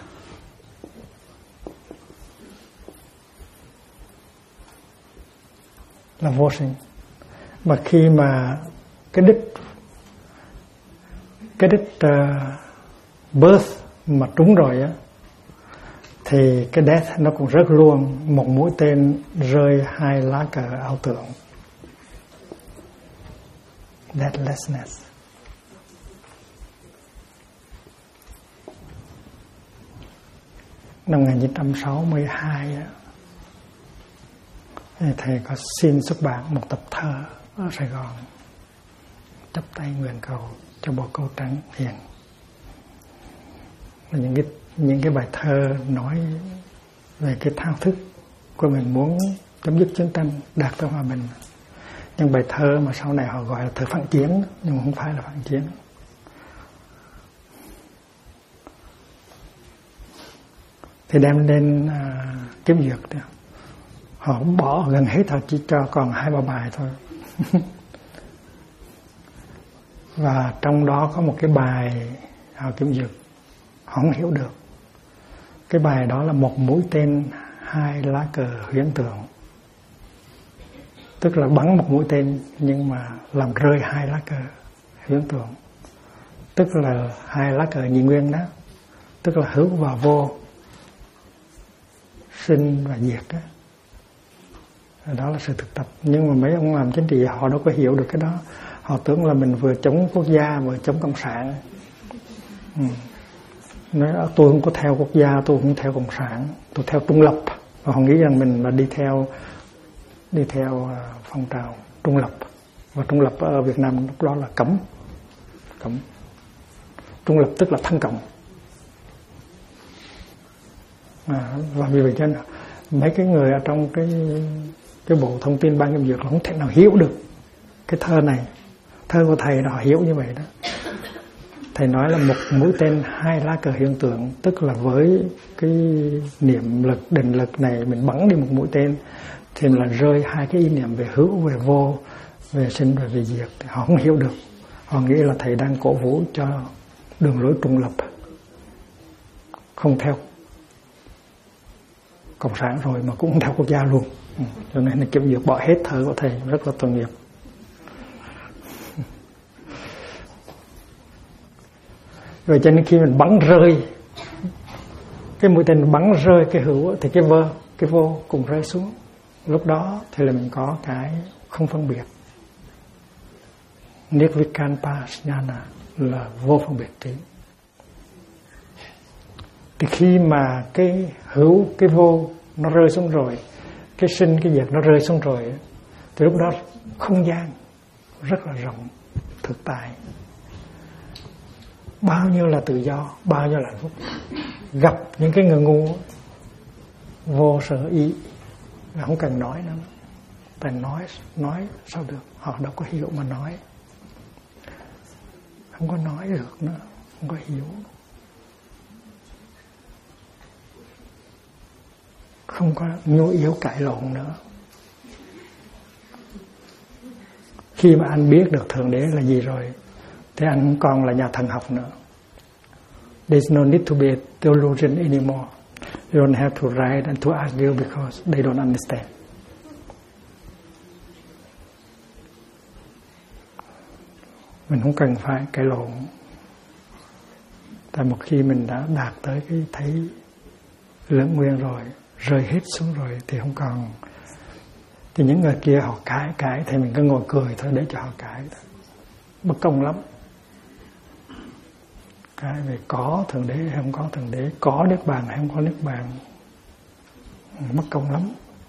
[SPEAKER 1] Là vô sinh. Mà khi mà cái đích birth mà trúng rồi á, thì cái death nó cũng rớt luôn. Một mũi tên rơi 2 lá cờ ảo tưởng. Deathlessness. Năm 1962 á, thầy có xin xuất bản một tập thơ ở Sài Gòn, chắp tay nguyện cầu cho bồ câu trắng hiền. Những cái bài thơ nói về cái thao thức của mình muốn chấm dứt chiến tranh, đạt tới hòa bình. Những bài thơ mà sau này họ gọi là thơ phản chiến, nhưng mà không phải là phản chiến. Thì đem lên kiếm duyệt đó. Họ bỏ gần hết, họ chỉ cho còn 2-3 bài thôi. Và trong đó có một cái bài họ kiểm duyệt, họ không hiểu được. Cái bài đó là một mũi tên 2 lá cờ huyễn tượng. Tức là bắn một mũi tên nhưng mà làm rơi 2 lá cờ huyễn tượng. Tức là 2 lá cờ nhị nguyên đó. Tức là hữu và vô, sinh và diệt đó. Đó là sự thực tập. Nhưng mà mấy ông làm chính trị họ đâu có hiểu được cái đó. Họ tưởng là mình vừa chống quốc gia vừa chống cộng sản. Nói tôi không có theo quốc gia, tôi không theo cộng sản, tôi theo trung lập. Và họ nghĩ rằng mình là đi theo phong trào trung lập. Và trung lập ở Việt Nam lúc đó là cấm. Trung lập tức là thân cộng. Và vì vậy cho nên mấy cái người ở trong cái bộ thông tin ban kiểm duyệt là không thể nào hiểu được cái thơ này. Thơ của thầy họ hiểu như vậy đó. Thầy nói là một mũi tên 2 lá cờ hiện tượng, tức là với cái niệm lực, định lực này mình bắn đi một mũi tên thì là rơi 2 cái ý niệm về hữu, về vô, về sinh và về diệt. Thì họ không hiểu được. Họ nghĩ là thầy đang cổ vũ cho đường lối trung lập, không theo cộng sản rồi mà cũng không theo quốc gia luôn. Cho nên là kiểm duyệt bỏ hết thơ của thầy, rất là tội nghiệp. Rồi cho nên khi mình bắn rơi cái mũi tên, bắn rơi cái hữu thì cái vô cùng rơi xuống. Lúc đó thì là mình có cái không phân biệt. Nirvikalpa Jnana là vô phân biệt trí. Thì khi mà cái hữu, cái vô nó rơi xuống rồi, cái sinh, cái diệt nó rơi xuống rồi, thì lúc đó không gian rất là rộng, thực tại. Bao nhiêu là tự do, bao nhiêu là hạnh phúc. Gặp những cái người ngu vô sở ý là không cần nói nữa. Tại nói sao được, họ đâu có hiểu mà nói. Không có nói được nữa, không có hiểu. Không có nhu yếu cãi lộn nữa. Khi mà anh biết được Thượng Đế là gì rồi thì anh không còn là nhà thần học nữa. There's no need to be a theologian anymore. You don't have to write and to argue because they don't understand. Mình không cần phải cãi lộn. Tại một khi mình đã đạt tới cái thấy lớn nguyên rồi, rơi hết xuống rồi thì không còn. Thì những người kia họ cãi thì mình cứ ngồi cười thôi để cho họ cãi. Bất công lắm. Cái về có Thượng Đế hay không có Thượng Đế, có Niết Bàn hay không có Niết Bàn, mất công lắm.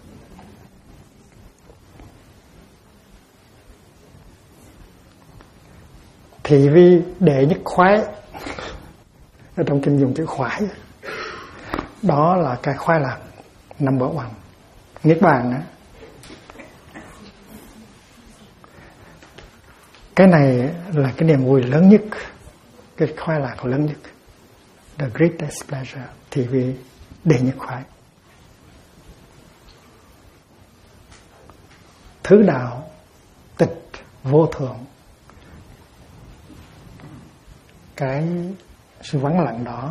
[SPEAKER 1] Thì vì đệ nhất khoái, ở trong kinh dùng chữ khoái, đó là cái khoái lạc number one. Niết Bàn á, Cái này là cái niềm vui lớn nhất, cái khoái lạc lớn nhất, the greatest pleasure, thì vì đệ nhất khoái. Thứ đạo tịch vô thượng, cái sự vắng lặng đó,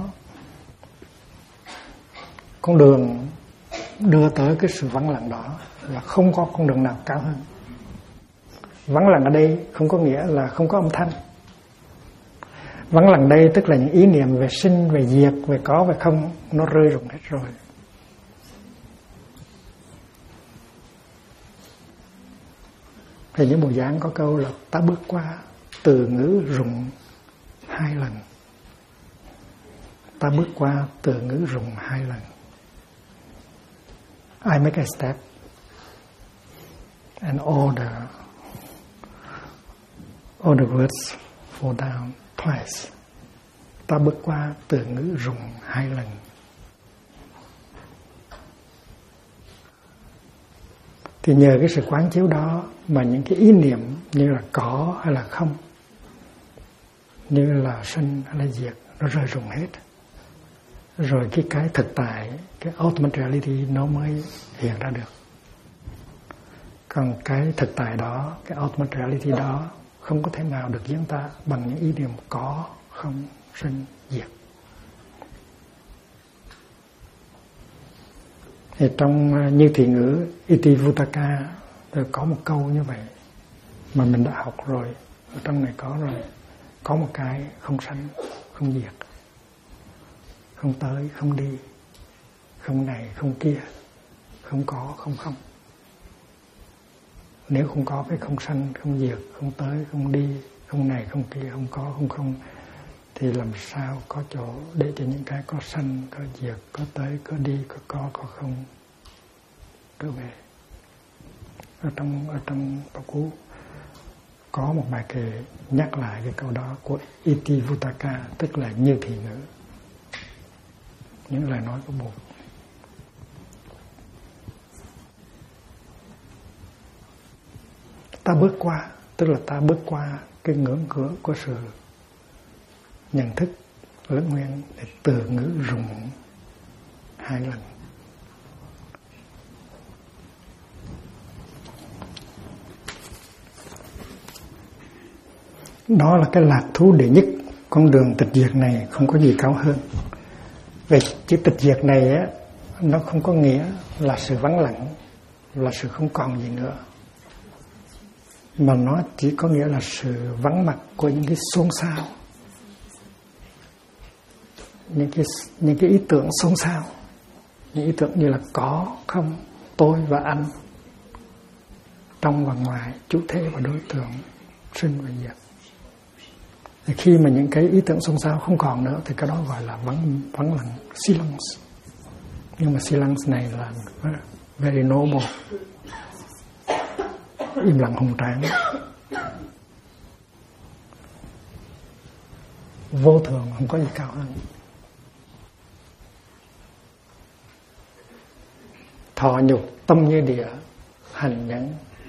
[SPEAKER 1] con đường đưa tới cái sự vắng lặng đó là không có con đường nào cao hơn. Vắng lặng ở đây không có nghĩa là không có âm thanh. Vắng lặng đây tức là những ý niệm về sinh, về diệt, về có, về không, nó rơi rụng hết rồi. Thì những bộ dáng có câu là ta bước qua từ ngữ rụng 2 lần. Ta bước qua từ ngữ rụng 2 lần. I make a step and all the words fall down twice. Ta bước qua từ ngữ rụng 2 lần. Thì nhờ cái sự quán chiếu đó mà những cái ý niệm như là có hay là không, như là sinh hay là diệt, nó rơi rụng hết. Rồi cái thực tại, cái ultimate reality nó mới hiện ra được. Còn cái thực tại đó, cái ultimate reality đó không có thể nào được diễn tả bằng những ý niệm có, không, sinh, diệt. Thì trong như thị ngữ Itivuttaka có một câu như vậy mà mình đã học rồi, ở trong này có rồi. Có một cái không sanh, không diệt, không tới, không đi, không này, không kia, không có, không không. Nếu không có cái không sanh, không diệt, không tới, không đi, không này, không kia, không có, không không, thì làm sao có chỗ để cho những cái có sanh, có diệt, có tới, có đi, có không trở về. Ở trong Pháp Cú có một bài kệ nhắc lại cái câu đó của Itivuttaka, tức là như thị ngữ, những lời nói của Bụt. Ta bước qua, tức là ta bước qua cái ngưỡng cửa của sự nhận thức lớn nguyên để từ ngữ rụng 2 lần. Đó là cái lạc thú đệ nhất. Con đường tịch diệt này không có gì cao hơn. Về chữ tịch diệt này á, nó không có nghĩa là sự vắng lặng, là sự không còn gì nữa, mà nó chỉ có nghĩa là sự vắng mặt của những cái xôn xao, những cái ý tưởng xôn xao, những ý tưởng như là có, không, tôi và anh, trong và ngoài, chủ thể và đối tượng, sinh và diệt. Thì khi mà những cái ý tưởng xôn xao không còn nữa thì cái đó gọi là vắng lặng, silence. Nhưng mà silence này là very noble, im lặng hùng tráng, vô thường, không có gì cao hơn. Thọ nhục tâm như địa, hành nhẫn.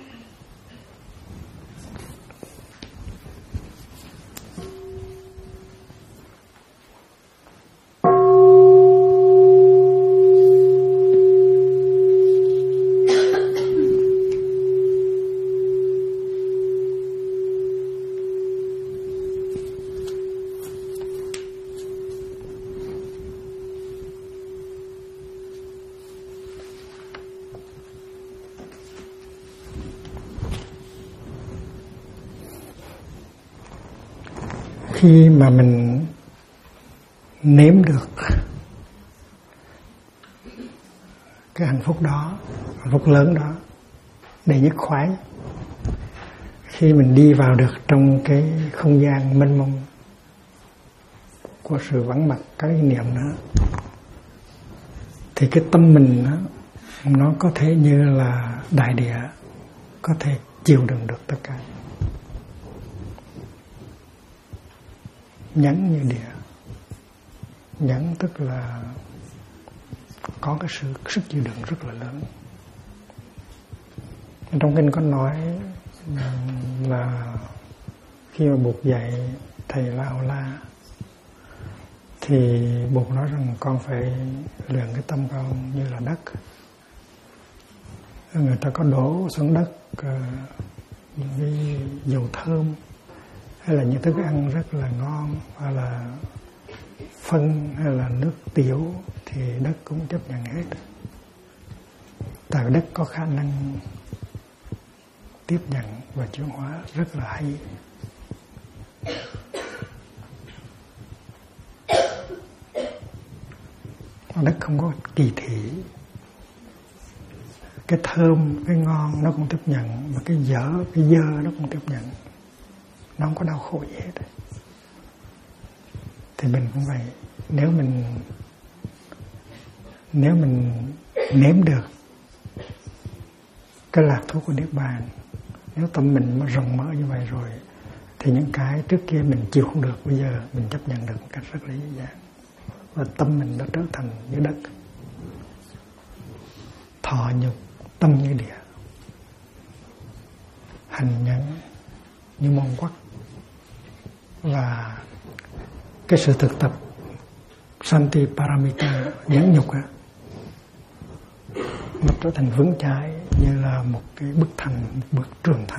[SPEAKER 1] Khi mà mình nếm được cái hạnh phúc đó, hạnh phúc lớn đó, đầy nhất khoái, khi mình đi vào được trong cái không gian mênh mông của sự vắng mặt các ý niệm đó, thì cái tâm mình đó, nó có thể như là đại địa, có thể chịu đựng được tất cả. Nhẫn như địa. Nhẫn tức là có cái sức chịu đựng rất là lớn. Trong kinh có nói là khi mà Bụt dạy thầy La Hầu La thì Bụt nói rằng con phải luyện cái tâm con như là đất. Người ta có đổ xuống đất những cái dầu thơm hay là những thức ăn rất là ngon, hay là phân hay là nước tiểu thì đất cũng chấp nhận hết. Tại đất có khả năng tiếp nhận và chuyển hóa rất là hay. Đất không có kỳ thị. Cái thơm, cái ngon nó cũng tiếp nhận, mà cái dở, cái dơ nó cũng tiếp nhận. Nó không có đau khổ gì hết. Thì mình cũng vậy. Nếu mình nếm được cái lạc thú của Niết Bàn, nếu tâm mình mà rộng mở như vậy rồi, thì những cái trước kia mình chịu không được, bây giờ mình chấp nhận được một cách rất là dễ dàng. Và tâm mình đã trở thành như đất, thọ nhục tâm như địa, hành nhẫn như môn quắc. Và cái sự thực tập Santi Paramita, nhẫn nhục á, nó trở thành vững chãi như là một cái bức thành, một bức tường thành.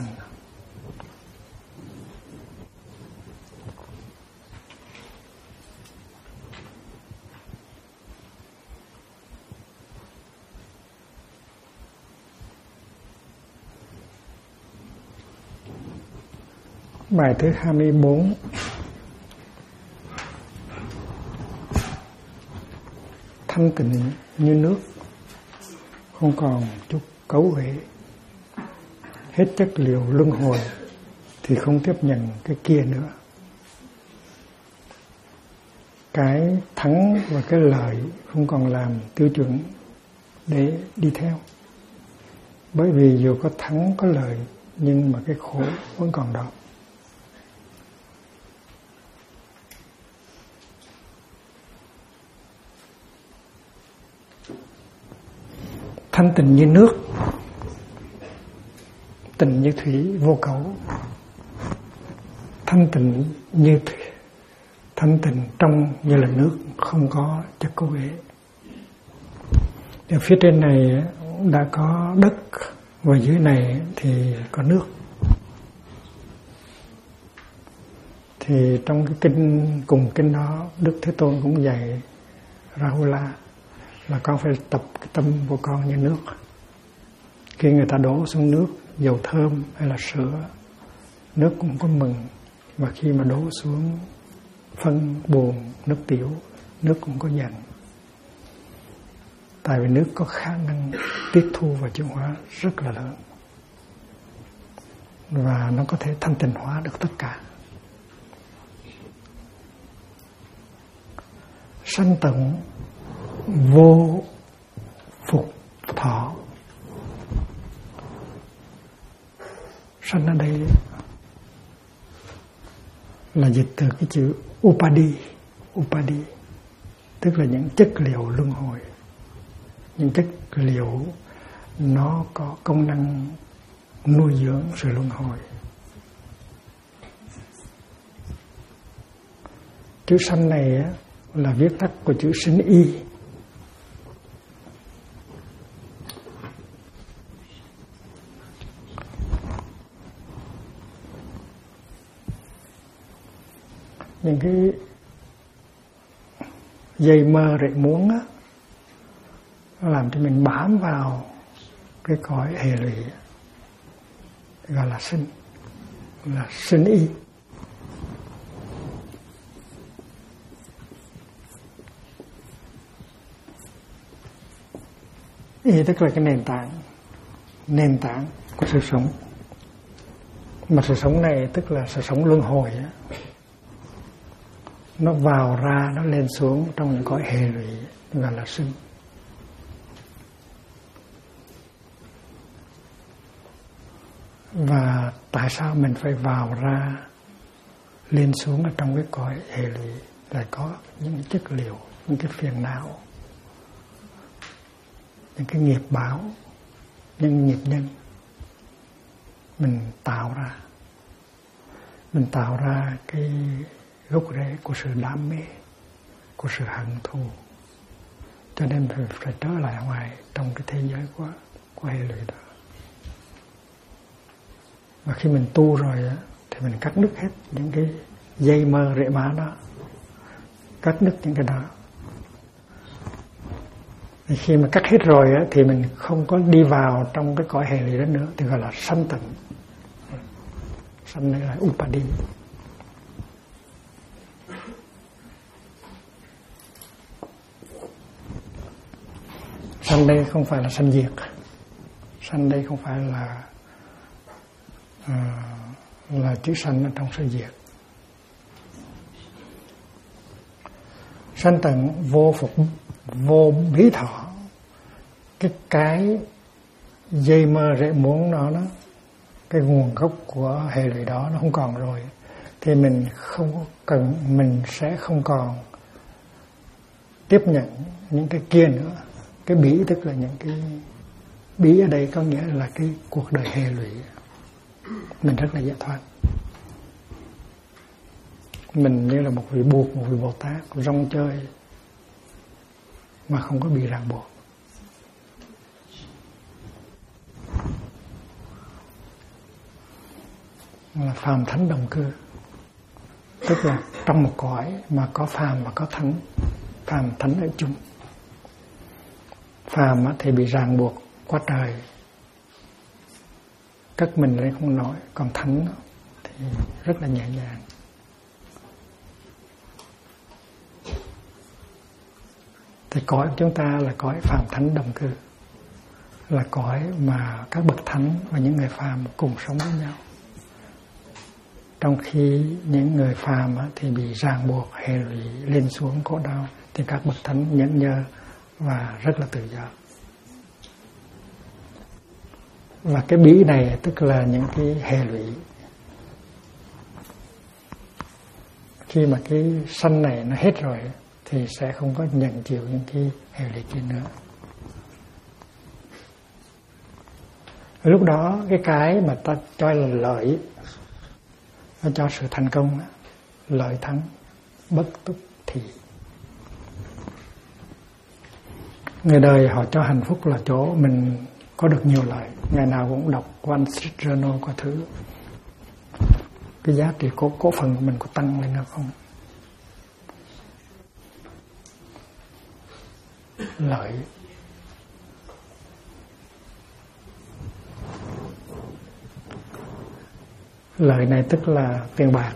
[SPEAKER 1] Bài thứ 24. Thanh tịnh như nước, không còn chút cấu uế. Hết chất liệu luân hồi thì không tiếp nhận cái kia nữa. Cái thắng và cái lợi không còn làm tiêu chuẩn để đi theo. Bởi vì dù có thắng có lợi nhưng mà cái khổ vẫn còn đó. Thanh tịnh như nước, tịnh như thủy vô cấu. Thanh tịnh như thủy, thanh tịnh trong như là nước, không có chất cấu uế. Ở phía trên này đã có đất và dưới này thì có nước. Thì trong cái kinh, cùng kinh đó, Đức Thế Tôn cũng dạy Rahula là con phải tập cái tâm của con như nước. Khi người ta đổ xuống nước dầu thơm hay là sữa, nước cũng có mừng. Và khi mà đổ xuống phân bùn, nước tiểu, nước cũng có giận. Tại vì nước có khả năng tiếp thu và chuyển hóa rất là lớn. Và nó có thể thanh tịnh hóa được tất cả. Sanh tận vô phục thọ. Sanh ở đây là dịch từ cái chữ upadi. Upadi tức là những chất liệu luân hồi. Những chất liệu nó có công năng nuôi dưỡng sự luân hồi. Chữ sanh này là viết tắt của chữ sinh y. Những cái dây mơ rễ muốn á, nó làm cho mình bám vào cái cõi hệ lụy, gọi là sinh y. Y tức là cái nền tảng của sự sống. Mà sự sống này tức là sự sống luân hồi á. Nó vào ra, nó lên xuống trong những cõi hệ lụy, gọi là sinh. Và tại sao mình phải vào ra, lên xuống ở trong cái cõi hệ lụy? Lại có những chất liệu, những cái phiền não, những cái nghiệp báo, những nghiệp nhân mình tạo ra. mình tạo ra cái gốc rễ của sự đam mê, của sự hận thù. Cho nên phải trở lại ngoài trong cái thế giới của hệ lụy đó. Và khi mình tu rồi á, thì mình cắt đứt hết những cái dây mơ rễ má đó, cắt đứt những cái đó. Thì khi mà cắt hết rồi á, thì mình không có đi vào trong cái cõi hệ lụy đó nữa, thì gọi là sanh tịnh. Sanh này là upadi. Sanh đây không phải là sanh diệt, sanh đây không phải là chữ sanh ở trong sự diệt. Sanh tận vô phục vô bí thọ, cái dây mơ rễ muốn đó, cái nguồn gốc của hệ lụy đó nó không còn rồi, thì mình không cần, mình sẽ không còn tiếp nhận những cái kia nữa. Cái bỉ tức là những cái bí ở đây có nghĩa là cái cuộc đời hệ lụy. Mình rất là giải thoát. Mình như là một vị buộc, một vị Bồ Tát rong chơi mà không có bị ràng buộc. Là phàm thánh đồng cư, tức là trong một cõi mà có phàm và có thánh, phàm thánh ở chung. Phàm thì bị ràng buộc quá trời, cất mình lên không nổi, còn thánh thì rất là nhẹ nhàng. Thì cõi của chúng ta là cõi phàm thánh đồng cư, là cõi mà các bậc thánh và những người phàm cùng sống với nhau. Trong khi những người phàm thì bị ràng buộc, hệ lụy, lên xuống khổ đau, thì các bậc thánh nhẫn nhơ và rất là tự do. Và cái bí này tức là những cái hệ lụy. Khi mà cái sanh này nó hết rồi thì sẽ không có nhận chịu những cái hệ lụy kia nữa. Lúc đó cái mà ta cho là lợi, nó cho sự thành công, lợi thắng, bất túc thị. Người đời họ cho hạnh phúc là chỗ mình có được nhiều lợi. Ngày nào cũng đọc Wall Street Journal có thứ. Cái giá trị cổ phần của mình có tăng lên hay không? Lợi. Lợi này tức là tiền bạc,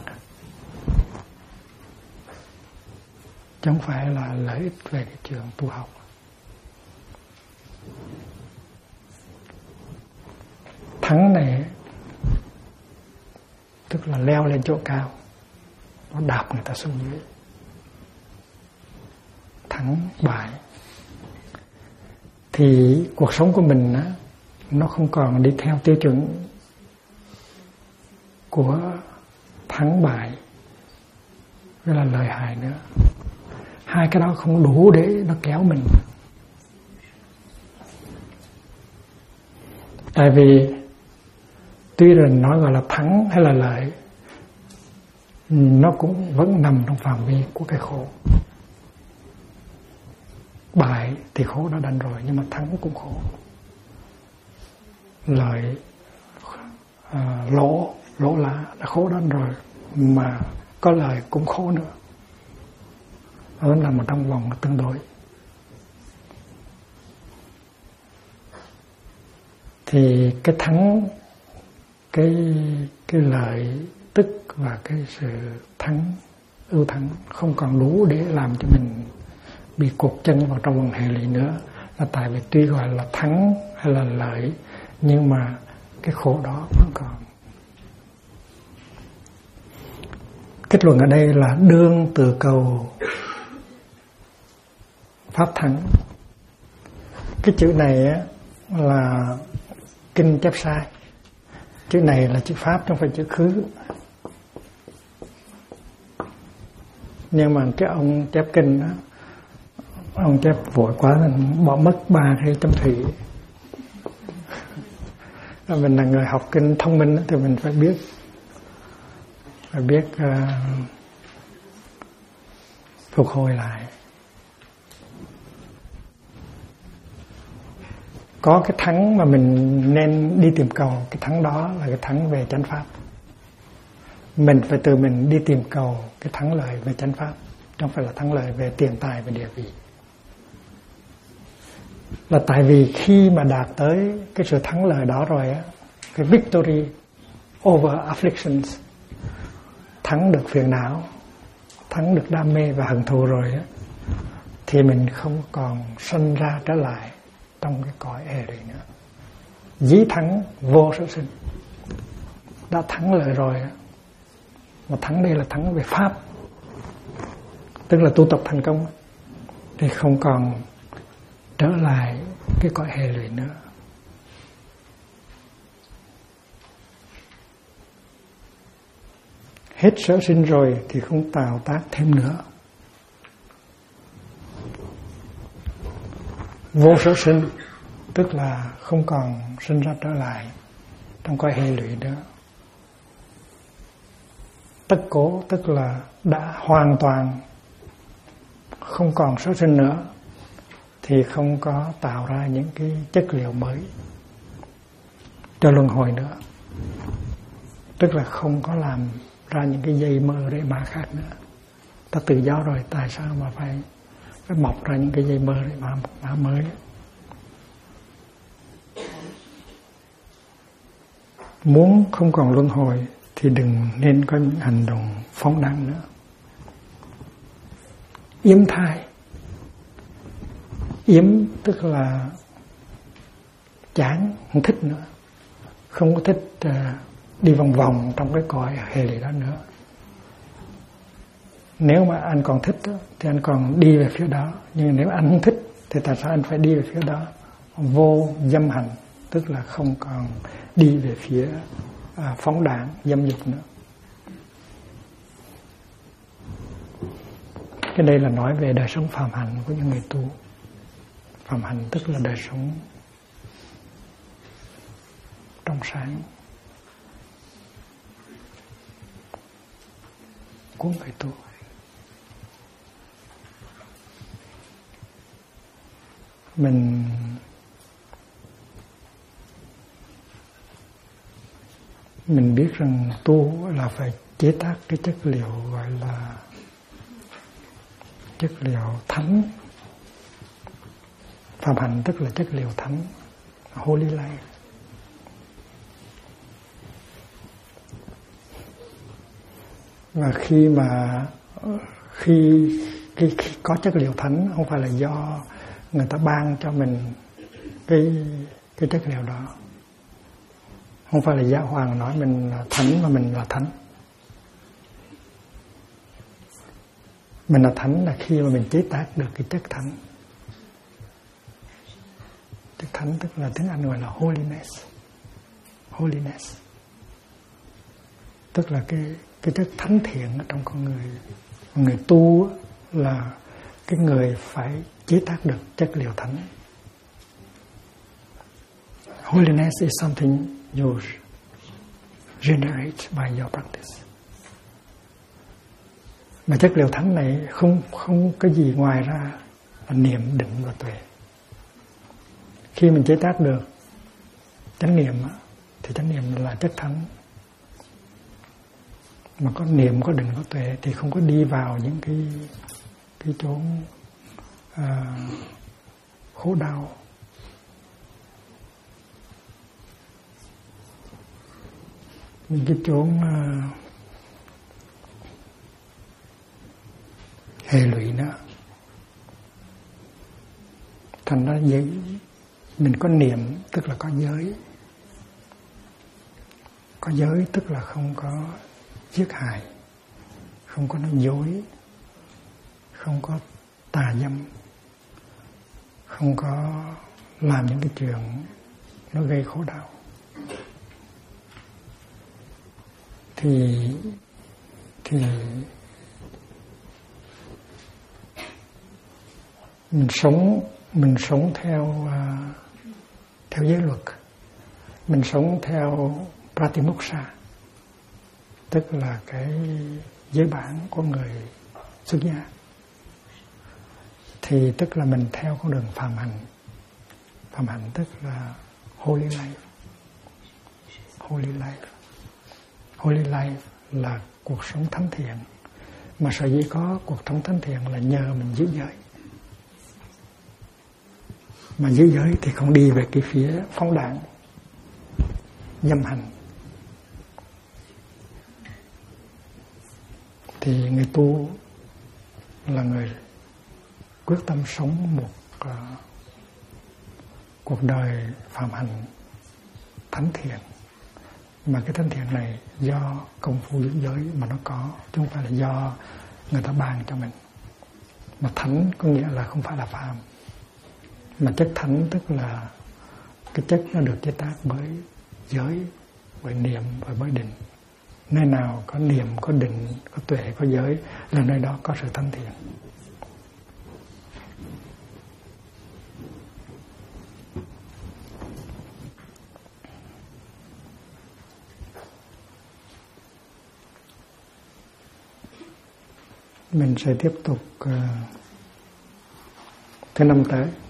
[SPEAKER 1] chứ không phải là lợi ích về cái trường tu học. Thắng này tức là leo lên chỗ cao, nó đạp người ta xuống dưới. Thắng bại. Thì cuộc sống của mình nó không còn đi theo tiêu chuẩn của thắng bại với là lợi hại nữa. Hai cái đó không đủ để nó kéo mình. Tại vì tuy rằng nói gọi là thắng hay là lợi, nó cũng vẫn nằm trong phạm vi của cái khổ. Bại thì khổ đã đành rồi, nhưng mà thắng cũng khổ. Lợi, lỗ là khổ đành rồi, mà có lợi cũng khổ nữa. Nó nằm ở trong vòng tương đối. Thì cái thắng, cái lợi tức và cái sự ưu thắng không còn đủ để làm cho mình bị cột chân vào trong vòng hệ lụy nữa. Là tại vì tuy gọi là thắng hay là lợi, nhưng mà cái khổ đó vẫn còn. Kết luận ở đây là đương từ cầu pháp thắng. Cái chữ này là kinh chép sai. Chữ này là chữ pháp, không phải chữ khứ. Nhưng mà cái ông chép kinh đó, ông chép vội quá nên bỏ mất 3 cái chấm thủy. Mình là người học kinh thông minh thì mình phải biết phải biết phục hồi lại. Có cái thắng mà mình nên đi tìm cầu, cái thắng đó là cái thắng về chánh pháp. Mình phải tự mình đi tìm cầu cái thắng lợi về chánh pháp, không phải là thắng lợi về tiền tài và địa vị. Là tại vì khi mà đạt tới cái sự thắng lợi đó rồi á, cái victory over afflictions, thắng được phiền não, thắng được đam mê và hận thù rồi á, thì mình không còn sanh ra trở lại trong cái cõi ê lụy nữa. Dĩ thắng vô sở sinh, đã thắng lợi rồi á. Mà thắng đây là thắng về pháp, tức là tu tập thành công, thì không còn trở lại cái cõi hệ lụy nữa. Hết sở sinh rồi thì không tạo tác thêm nữa. Vô sở sinh tức là không còn sinh ra trở lại trong cõi hệ lụy nữa. Tất cố tức là đã hoàn toàn không còn sở sinh nữa, thì không có tạo ra những cái chất liệu mới cho luân hồi nữa. Tức là không có làm ra những cái dây mơ rễ mã khác nữa. Ta tự do rồi, tại sao mà phải mọc ra những cái dây mơ rễ mã mới? Muốn không còn luân hồi thì đừng nên có những hành động phóng đãng nữa. Yếm thai. Yếm tức là chán, không thích nữa, không có thích đi vòng vòng trong cái cõi hệ lụy đó nữa. Nếu mà anh còn thích đó, thì anh còn đi về phía đó. Nhưng nếu anh không thích thì tại sao anh phải đi về phía đó? Vô dâm hành tức là không còn đi về phía phóng đãng, dâm dục nữa. Cái đây là nói về đời sống phạm hạnh của những người tu. Phạm hạnh tức là đời sống trong sáng của người tu. Mình biết rằng tu là phải chế tác cái chất liệu gọi là chất liệu thánh. Phạm hạnh tức là chất liệu thánh, holy life. Và khi có chất liệu thánh không phải là do người ta ban cho mình cái chất liệu đó. Không phải là giáo hoàng nói mình là thánh mà mình là thánh. Mình là thánh là khi mà mình chế tác được cái chất thánh. Chất thánh tức là tiếng Anh gọi là holiness. Holiness tức là cái chất thánh thiện ở trong con người. Người tu là cái người phải chế tác được chất liệu thánh. Holiness is something you generate by your practice. Mà chất liệu thánh này không có gì ngoài ra là niệm, định và tuệ. Khi mình chế tác được chánh niệm thì chánh niệm là chất thánh. Mà có niệm, có định, có tuệ thì không có đi vào những cái chốn khổ đau. Những cái chốn hệ lụy nữa. Thành ra mình có niệm tức là có giới. Có giới tức là không có giết hại, không có nói dối, không có tà dâm, không có làm những cái chuyện nó gây khổ đau. Thì mình sống theo giới luật, mình sống theo Pratimoksa, tức là cái giới bản của người xuất gia, thì tức là mình theo con đường phạm hạnh. Phạm hạnh tức là holy life. Holy life. Holy life là cuộc sống thánh thiện. Mà sở dĩ có cuộc sống thánh thiện là nhờ mình giữ giới. Mà giữ giới thì không đi về cái phía phóng đảng, dâm hành. Thì người tu là người quyết tâm sống một cuộc đời phạm hạnh thánh thiện. Mà cái thánh thiện này do công phu giữ giới mà nó có, chứ không phải là do người ta ban cho mình. Mà thánh có nghĩa là không phải là phàm, mà chất thánh tức là cái chất nó được chế tác bởi giới, bởi niệm và bởi định. Nơi nào có niệm, có định, có tuệ, có giới là nơi đó có sự thánh thiện. Mình sẽ tiếp tục thứ năm tới.